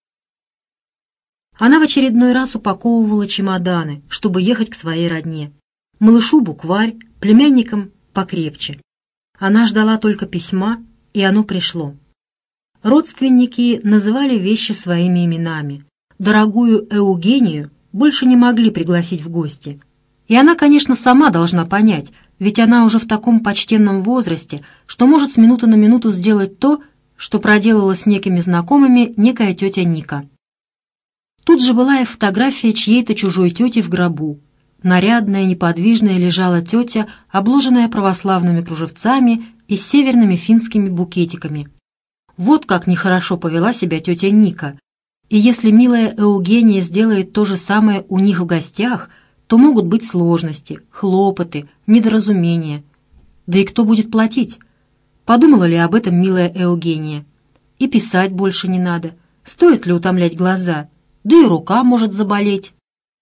Она в очередной раз упаковывала чемоданы, чтобы ехать к своей родне. Малышу букварь, племянникам покрепче. Она ждала только письма, и оно пришло. Родственники называли вещи своими именами. Дорогую Эугению больше не могли пригласить в гости. И она, конечно, сама должна понять, ведь она уже в таком почтенном возрасте, что может с минуты на минуту сделать то, что проделала с некими знакомыми некая тетя Ника. Тут же была и фотография чьей-то чужой тети в гробу. Нарядная, неподвижная лежала тетя, обложенная православными кружевцами и северными финскими букетиками. Вот как нехорошо повела себя тетя Ника. И если милая Эугения сделает то же самое у них в гостях, то могут быть сложности, хлопоты, недоразумения. Да и кто будет платить? Подумала ли об этом милая Эугения? И писать больше не надо. Стоит ли утомлять глаза? Да и рука может заболеть.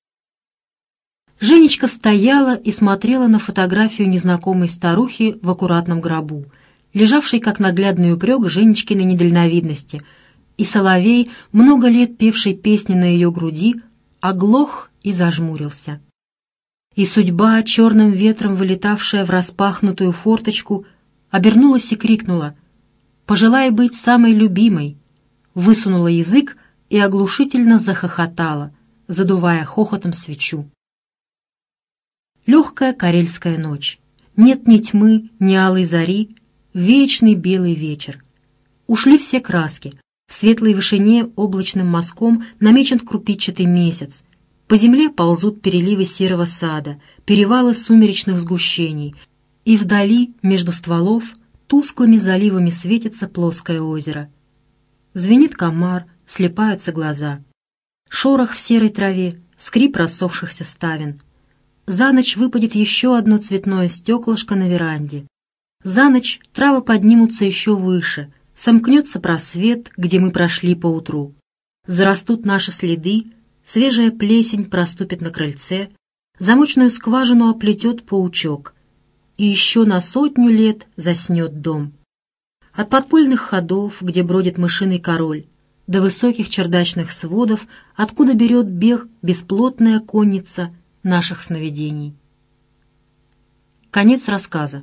Женечка стояла и смотрела на фотографию незнакомой старухи в аккуратном гробу, лежавшей как наглядный упрек Женечкиной недальновидности, и соловей, много лет певший песни на ее груди, оглох и зажмурился. И судьба, черным ветром вылетавшая в распахнутую форточку, обернулась и крикнула: «Пожелай быть самой любимой!» Высунула язык и оглушительно захохотала, задувая хохотом свечу. Легкая карельская ночь. Нет ни тьмы, ни алой зари, вечный белый вечер. Ушли все краски. В светлой вышине облачным мазком намечен крупичатый месяц. По земле ползут переливы серого сада, перевалы сумеречных сгущений, и вдали, между стволов, тусклыми заливами светится плоское озеро. Звенит комар, слипаются глаза. Шорох в серой траве, скрип рассохшихся ставен. За ночь выпадет еще одно цветное стеклышко на веранде. За ночь травы поднимутся еще выше, сомкнется просвет, где мы прошли поутру. Зарастут наши следы, свежая плесень проступит на крыльце, замочную скважину оплетет паучок, и еще на 100 лет заснет дом. От подпольных ходов, где бродит мышиный король, до высоких чердачных сводов, откуда берет бег бесплотная конница наших сновидений. Конец рассказа.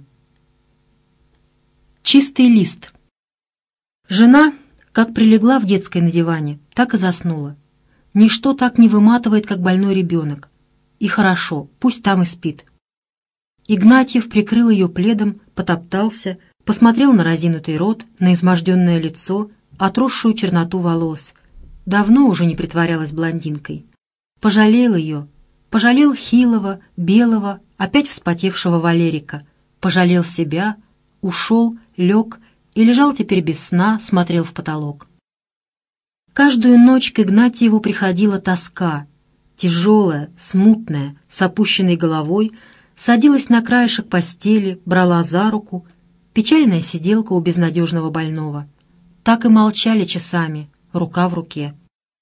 Чистый лист. Жена, как прилегла в детской на диване, так и заснула. Ничто так не выматывает, как больной ребенок. И хорошо, пусть там и спит. Игнатьев прикрыл ее пледом, потоптался, посмотрел на разинутый рот, на изможденное лицо, отросшую черноту волос. Давно уже не притворялась блондинкой. Пожалел ее. Пожалел хилого, белого, опять вспотевшего Валерика. Пожалел себя, ушел, лег и лежал теперь без сна, смотрел в потолок. Каждую ночь к Игнатьеву приходила тоска, тяжелая, смутная, с опущенной головой, садилась на краешек постели, брала за руку, печальная сиделка у безнадежного больного. Так и молчали часами, рука в руке.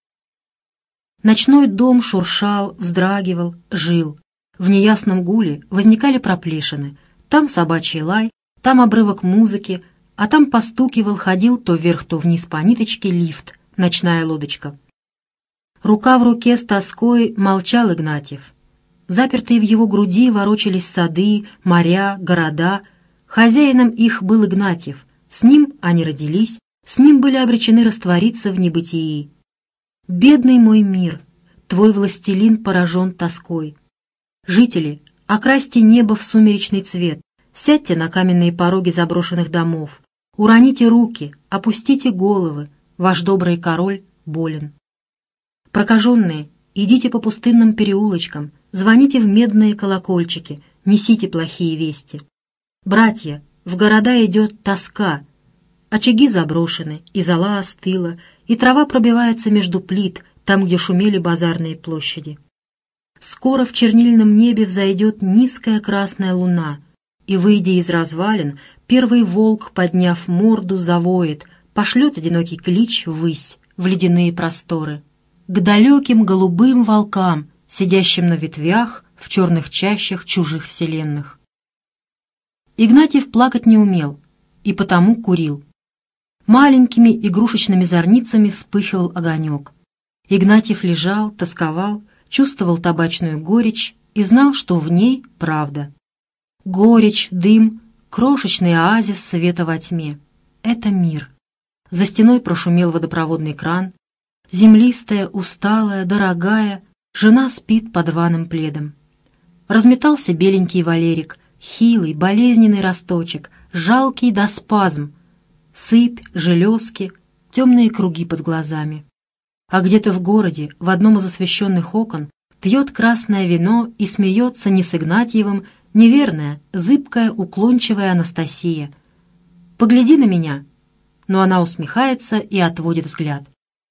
Ночной дом шуршал, вздрагивал, жил. В неясном гуле возникали проплешины. Там собачий лай, там обрывок музыки, а там постукивал, ходил то вверх, то вниз по ниточке лифт, ночная лодочка. Рука в руке с тоской молчал Игнатьев. Запертые в его груди ворочались сады, моря, города. Хозяином их был Игнатьев. С ним они родились, с ним были обречены раствориться в небытии. Бедный мой мир, твой властелин поражен тоской. Жители, окрасьте небо в сумеречный цвет, сядьте на каменные пороги заброшенных домов, уроните руки, опустите головы, ваш добрый король болен. Прокаженные, идите по пустынным переулочкам, звоните в медные колокольчики, несите плохие вести. Братья, в города идет тоска. Очаги заброшены, и зола остыла, и трава пробивается между плит, там, где шумели базарные площади. Скоро в чернильном небе взойдет низкая красная луна, и, выйдя из развалин, первый волк, подняв морду, завоет, пошлет одинокий клич ввысь, в ледяные просторы, к далеким голубым волкам, сидящим на ветвях в черных чащах чужих вселенных. Игнатьев плакать не умел, и потому курил. Маленькими игрушечными зорницами вспыхивал огонек. Игнатьев лежал, тосковал, чувствовал табачную горечь и знал, что в ней правда. Горечь, дым, крошечный оазис света во тьме — это мир. За стеной прошумел водопроводный кран. Землистая, усталая, дорогая, жена спит под рваным пледом. Разметался беленький Валерик, хилый, болезненный росточек, жалкий до спазм. сыпь, железки, темные круги под глазами. А где-то в городе, в одном из освещенных окон, пьет красное вино и смеется не с Игнатьевым неверная, зыбкая, уклончивая Анастасия. «Погляди на меня!» Но она усмехается и отводит взгляд.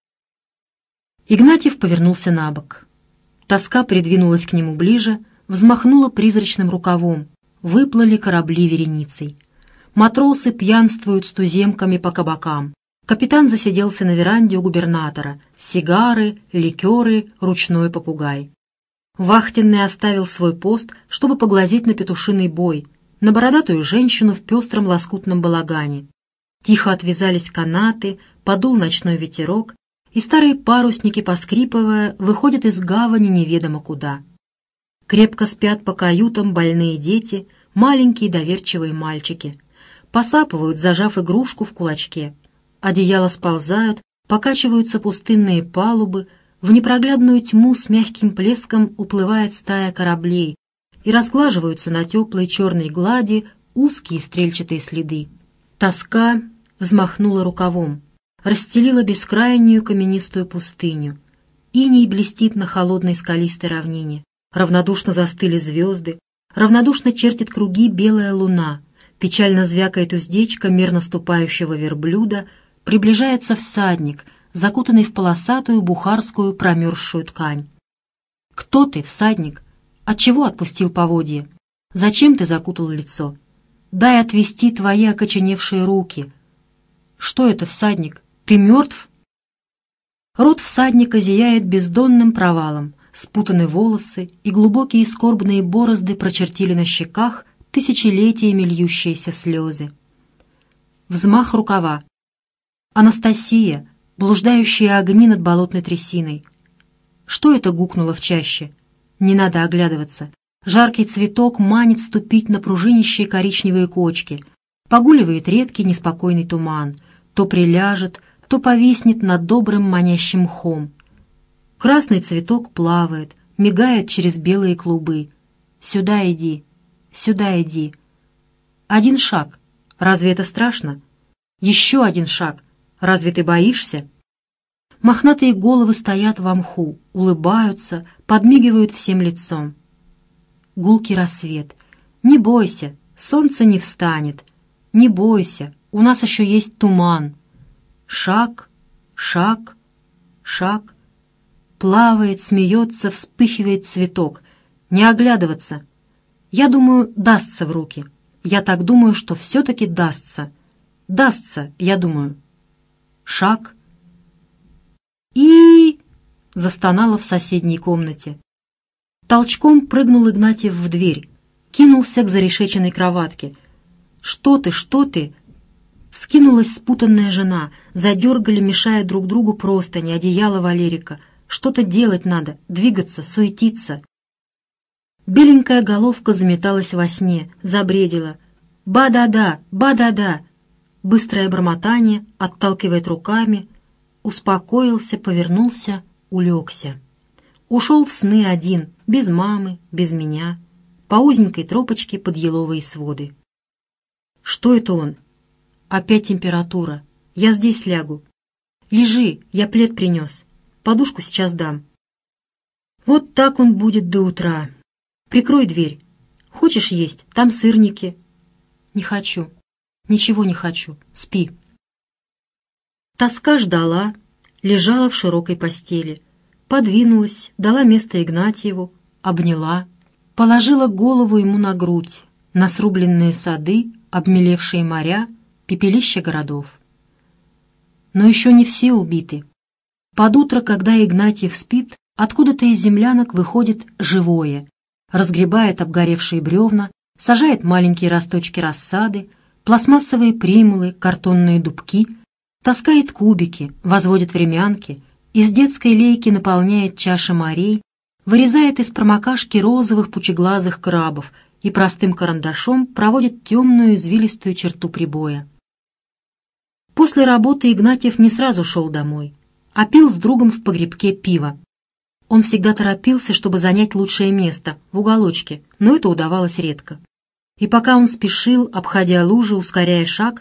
Игнатьев повернулся на бок. Тоска придвинулась к нему ближе, взмахнула призрачным рукавом. Выплыли корабли вереницей. Матросы пьянствуют с туземками по кабакам. Капитан засиделся на веранде у губернатора. Сигары, ликеры, ручной попугай. Вахтенный оставил свой пост, чтобы поглазеть на петушиный бой, на бородатую женщину в пестром лоскутном балагане. Тихо отвязались канаты, подул ночной ветерок, и старые парусники, поскрипывая, выходят из гавани неведомо куда. Крепко спят по каютам больные дети, маленькие доверчивые мальчики. Посапывают, зажав игрушку в кулачке. Одеяла сползают, покачиваются пустынные палубы, в непроглядную тьму с мягким плеском уплывает стая кораблей, и разглаживаются на теплой черной глади узкие стрельчатые следы. Тоска взмахнула рукавом, расстелила бескрайнюю каменистую пустыню. Иней блестит на холодной скалистой равнине. Равнодушно застыли звезды, равнодушно чертит круги белая луна, печально звякает уздечка мирно ступающего верблюда, приближается всадник, закутанный в полосатую бухарскую промерзшую ткань. «Кто ты, всадник? Отчего отпустил поводье? Зачем ты закутал лицо? Дай отвести твои окоченевшие руки. Что это, всадник? Ты мертв?» Рот всадника зияет бездонным провалом, спутаны волосы, и глубокие скорбные борозды прочертили на щеках тысячелетиями льющиеся слезы. Взмах рукава. Анастасия, блуждающие огни над болотной трясиной. Что это гукнуло в чаще? Не надо оглядываться. Жаркий цветок манит ступить на пружинищие коричневые кочки. Погуливает редкий неспокойный туман. То приляжет, то повиснет над добрым манящим мхом. Красный цветок плавает, мигает через белые клубы. Сюда иди, сюда иди. Один шаг. Разве это страшно? Еще один шаг. Разве ты боишься? Мохнатые головы стоят во мху, улыбаются, подмигивают всем лицом. Гулкий рассвет. Не бойся, солнце не встанет. Не бойся, у нас еще есть туман. Шаг, шаг, шаг. Плавает, смеется, вспыхивает цветок. Не оглядываться. Я думаю, дастся в руки. Я так думаю, что все-таки дастся. Дастся, я думаю. Шаг. И застонала в соседней комнате. Толчком прыгнул Игнатьев в дверь, кинулся к зарешеченной кроватке. «Что ты, что ты?» Вскинулась спутанная жена, задергали, мешая друг другу простыни, одеяло Валерика. Что-то делать надо, двигаться, суетиться. Беленькая головка заметалась во сне, забредила. «Ба-да-да, ба-да-да!» Быстрое бормотание, отталкивает руками. Успокоился, повернулся, улегся. Ушел в сны один, без мамы, без меня, по узенькой тропочке под еловые своды. Что это он? Опять температура. Я здесь лягу. Лежи, я плед принес. Подушку сейчас дам. Вот так он будет до утра. Прикрой дверь. Хочешь есть? Там сырники. Не хочу. Ничего не хочу. Спи. Тоска ждала, лежала в широкой постели. Подвинулась, дала место Игнатьеву, обняла, положила голову ему на грудь, на срубленные сады, обмелевшие моря, пепелища городов. Но еще не все убиты. Под утро, когда Игнатьев спит, откуда-то из землянок выходит живое, разгребает обгоревшие бревна, сажает маленькие росточки рассады, пластмассовые примулы, картонные дубки, таскает кубики, возводит времянки, из детской лейки наполняет чаши морей, вырезает из промокашки розовых пучеглазых крабов и простым карандашом проводит темную извилистую черту прибоя. После работы Игнатьев не сразу шел домой, а пил с другом в погребке пиво. Он всегда торопился, чтобы занять лучшее место, в уголочке, но это удавалось редко. И пока он спешил, обходя лужи, ускоряя шаг,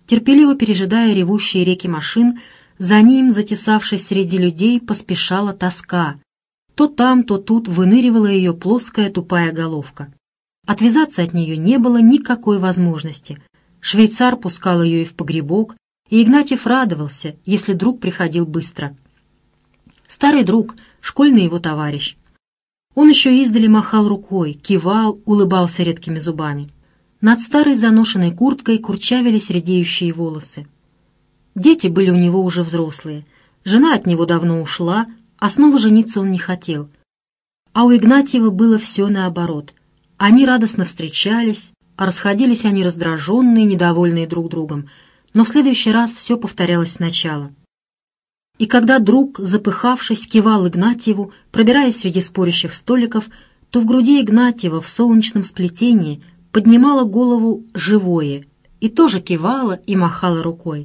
терпеливо пережидая ревущие реки машин, за ним, затесавшись среди людей, поспешала тоска. То там, то тут выныривала ее плоская тупая головка. Отвязаться от нее не было никакой возможности. Швейцар пускал ее и в погребок, и Игнатьев радовался, если друг приходил быстро. Старый друг, школьный его товарищ. Он еще издали махал рукой, кивал, улыбался редкими зубами. Над старой заношенной курткой курчавились редеющие волосы. Дети были у него уже взрослые. Жена от него давно ушла, а снова жениться он не хотел. А у Игнатьева было все наоборот. Они радостно встречались, а расходились они раздраженные, недовольные друг другом. Но в следующий раз все повторялось сначала. И когда друг, запыхавшись, кивал Игнатьеву, пробираясь среди спорящих столиков, то в груди Игнатьева в солнечном сплетении поднимало голову живое и тоже кивало и махало рукой.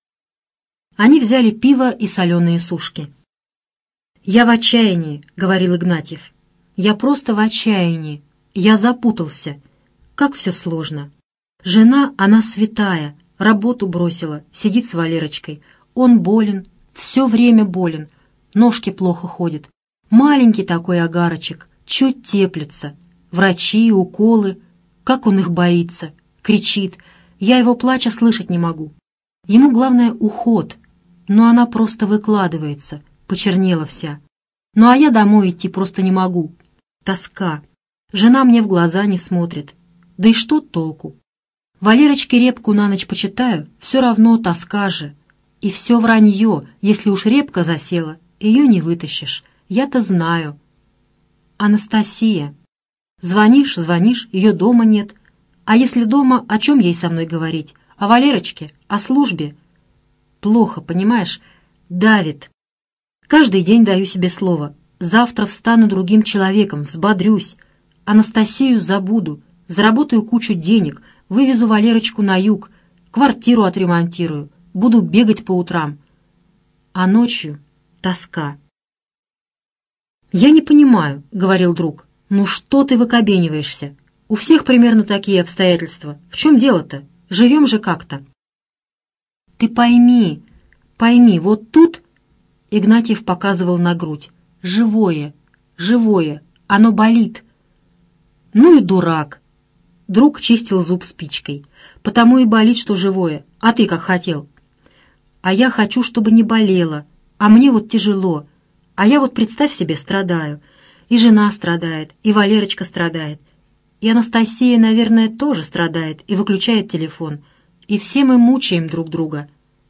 Они взяли пиво и соленые сушки. «Я в отчаянии», — говорил Игнатьев. «Я просто в отчаянии. Я запутался. Как все сложно. Жена, она святая, работу бросила, сидит с Валерочкой. Он болен, все время болен, ножки плохо ходят. Маленький такой агарочек, чуть теплится. Врачи, уколы. Как он их боится. Кричит. Я его плача слышать не могу. Ему главное уход. Но она просто выкладывается, почернела вся. Ну а я домой идти просто не могу. Тоска. Жена мне в глаза не смотрит. Да и что толку? Валерочке репку на ночь почитаю, все равно тоска же. И все вранье, если уж репка засела, ее не вытащишь. Я-то знаю. Анастасия. Звонишь, звонишь, ее дома нет. А если дома, о чем ей со мной говорить? О Валерочке? О службе? Плохо, понимаешь? Давит. Каждый день даю себе слово. Завтра встану другим человеком, взбодрюсь. Анастасию забуду, заработаю кучу денег, вывезу Валерочку на юг, квартиру отремонтирую, буду бегать по утрам. А ночью тоска. «Я не понимаю», — говорил друг, — «ну что ты выкобениваешься? У всех примерно такие обстоятельства. В чем дело-то? Живем же как-то». «Ты пойми, вот тут...» — Игнатьев показывал на грудь. «Живое, живое, оно болит». «Ну и дурак!» Друг чистил зуб спичкой. «Потому и болит, что живое. А ты как хотел?» «А я хочу, чтобы не болело. А мне вот тяжело. А я вот, представь себе, страдаю. И жена страдает, и Валерочка страдает. И Анастасия, наверное, тоже страдает и выключает телефон. И все мы мучаем друг друга».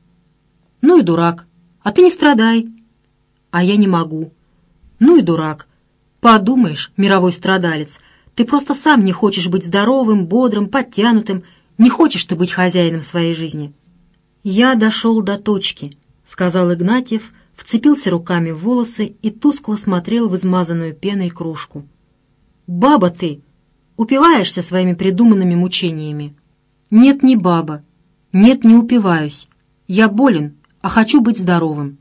«Ну и дурак. А ты не страдай». «А я не могу». «Ну и дурак. Подумаешь, мировой страдалец, ты просто сам не хочешь быть здоровым, бодрым, подтянутым, не хочешь ты быть хозяином своей жизни». «Я дошел до точки», — сказал Игнатьев, вцепился руками в волосы и тускло смотрел в измазанную пеной кружку. «Баба ты! Упиваешься своими придуманными мучениями». «Нет, не баба. Нет, не упиваюсь. Я болен, а хочу быть здоровым».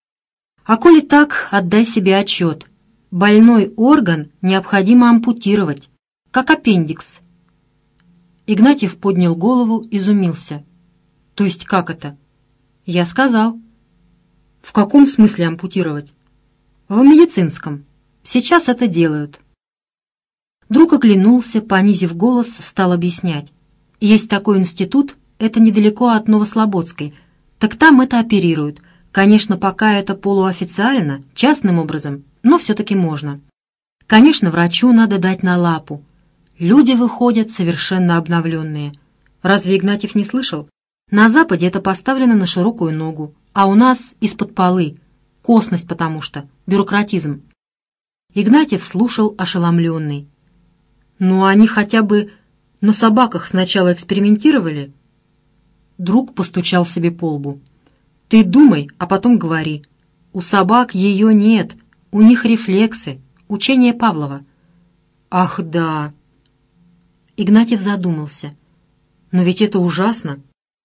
«А коли так, отдай себе отчет. Больной орган необходимо ампутировать, как аппендикс». Игнатьев поднял голову, изумился. «То есть как это?» «Я сказал». «В каком смысле ампутировать?» «В медицинском. Сейчас это делают». Друг оглянулся, понизив голос, стал объяснять. «Есть такой институт, это недалеко от Новослободской. Так там это оперируют. Конечно, пока это полуофициально, частным образом, но все-таки можно. Конечно, врачу надо дать на лапу. Люди выходят совершенно обновленные. Разве Игнатьев не слышал? На Западе это поставлено на широкую ногу, а у нас из-под полы. Косность потому что, бюрократизм». Игнатьев слушал ошеломленный. «Ну, они хотя бы на собаках сначала экспериментировали?» Друг постучал себе по лбу. «Ты думай, а потом говори. У собак ее нет, у них рефлексы, учение Павлова». «Ах, да!» Игнатьев задумался. «Но ведь это ужасно».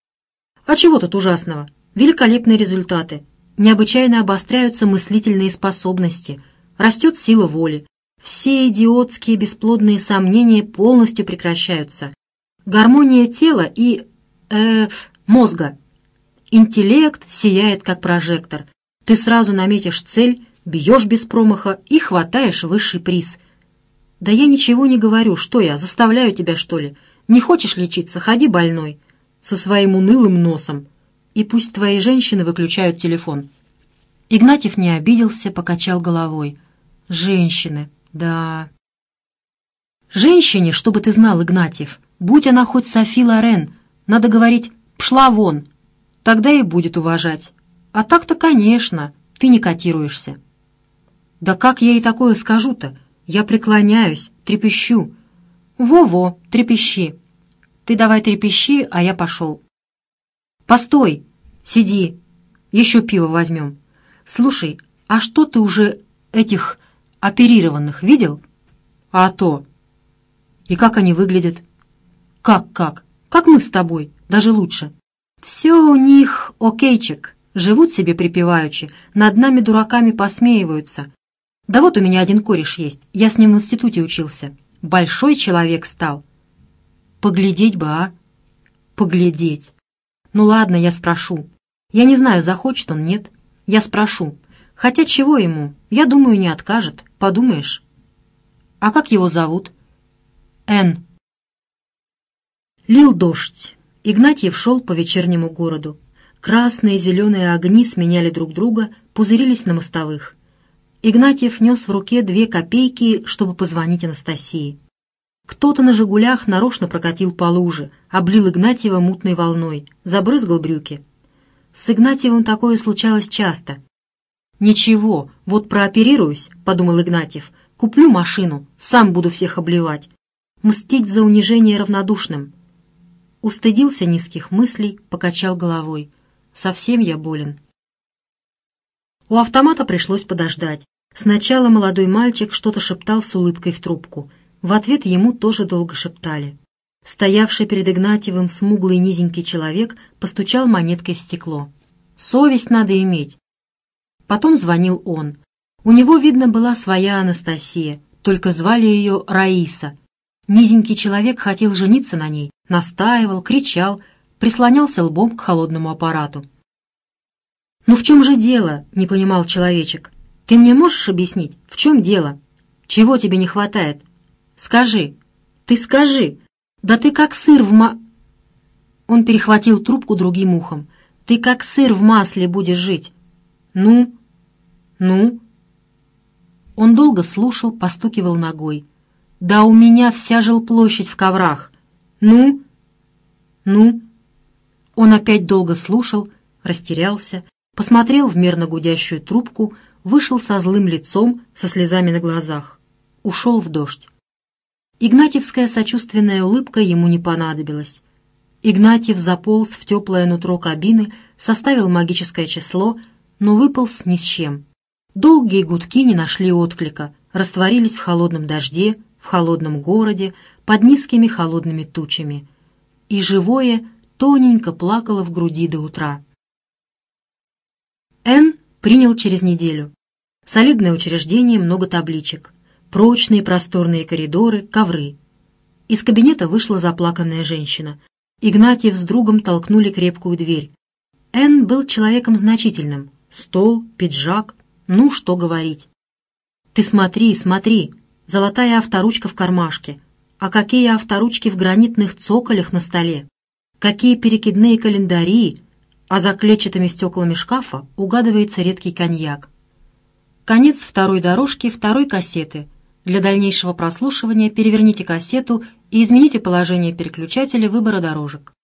«А чего тут ужасного? Великолепные результаты. Необычайно обостряются мыслительные способности, растет сила воли. Все идиотские бесплодные сомнения полностью прекращаются. Гармония тела и... мозга. Интеллект сияет, как прожектор. Ты сразу наметишь цель, бьешь без промаха и хватаешь высший приз. Да я ничего не говорю, что я, заставляю тебя, что ли? Не хочешь лечиться, ходи больной, со своим унылым носом. И пусть твои женщины выключают телефон». Игнатьев не обиделся, покачал головой. «Женщины, да...» «Женщине, чтобы ты знал, Игнатьев, будь она хоть Софи Лорен, надо говорить «пшла вон», тогда и будет уважать. А так-то, конечно, ты не котируешься». «Да как я ей такое скажу-то? Я преклоняюсь, трепещу». «Во-во, трепещи. Ты давай трепещи, а я пошел». «Постой, сиди, еще пиво возьмем. Слушай, а что ты уже этих оперированных видел?» «А то». «И как они выглядят?» «Как? Как мы с тобой, даже лучше. Все у них окейчик, живут себе припеваючи, над нами дураками посмеиваются. Да вот у меня один кореш есть, я с ним в институте учился. Большой человек стал». «Поглядеть бы, а?» «Поглядеть. Ну ладно, я спрошу. Я не знаю, захочет он, нет. Я спрошу. Хотя чего ему? Я думаю, не откажет. Подумаешь». «А как его зовут?» «Н». Лил дождь. Игнатьев шел по вечернему городу. Красные и зеленые огни сменяли друг друга, пузырились на мостовых. Игнатьев нес в руке 2 копейки, чтобы позвонить Анастасии. Кто-то на «Жигулях» нарочно прокатил по луже, облил Игнатьева мутной волной, забрызгал брюки. С Игнатьевым такое случалось часто. «Ничего, вот прооперируюсь», — подумал Игнатьев, — «куплю машину, сам буду всех обливать. Мстить за унижение равнодушным». Устыдился низких мыслей, покачал головой. «Совсем я болен». У автомата пришлось подождать. Сначала молодой мальчик что-то шептал с улыбкой в трубку. В ответ ему тоже долго шептали. Стоявший перед Игнатьевым смуглый низенький человек постучал монеткой в стекло. «Совесть надо иметь». Потом звонил он. У него, видно, была своя Анастасия, только звали ее Раиса. Низенький человек хотел жениться на ней, настаивал, кричал, прислонялся лбом к холодному аппарату. «Ну в чем же дело?» — не понимал человечек. «Ты мне можешь объяснить, в чем дело? Чего тебе не хватает? Скажи, ты скажи! Да ты как сыр в Он перехватил трубку другим ухом. «Ты как сыр в масле будешь жить!» «Ну?» Он долго слушал, постукивал ногой. «Да у меня вся жилплощадь в коврах!» «Ну?» Он опять долго слушал, растерялся, посмотрел в мерно гудящую трубку, вышел со злым лицом, со слезами на глазах. Ушел в дождь. Игнатьевская сочувственная улыбка ему не понадобилась. Игнатьев заполз в теплое нутро кабины, составил магическое число, но выполз ни с чем. Долгие гудки не нашли отклика, растворились в холодном дожде, в холодном городе, под низкими холодными тучами. И живое тоненько плакало в груди до утра. Н принял через неделю. Солидное учреждение, много табличек. Прочные просторные коридоры, ковры. Из кабинета вышла заплаканная женщина. Игнатьев с другом толкнули крепкую дверь. Н был человеком значительным. Стол, пиджак, ну что говорить. «Ты смотри, смотри, золотая авторучка в кармашке. А какие авторучки в гранитных цоколях на столе! Какие перекидные календари! А за клетчатыми стеклами шкафа угадывается редкий коньяк». Конец второй дорожки второй кассеты. Для дальнейшего прослушивания переверните кассету и измените положение переключателя выбора дорожек.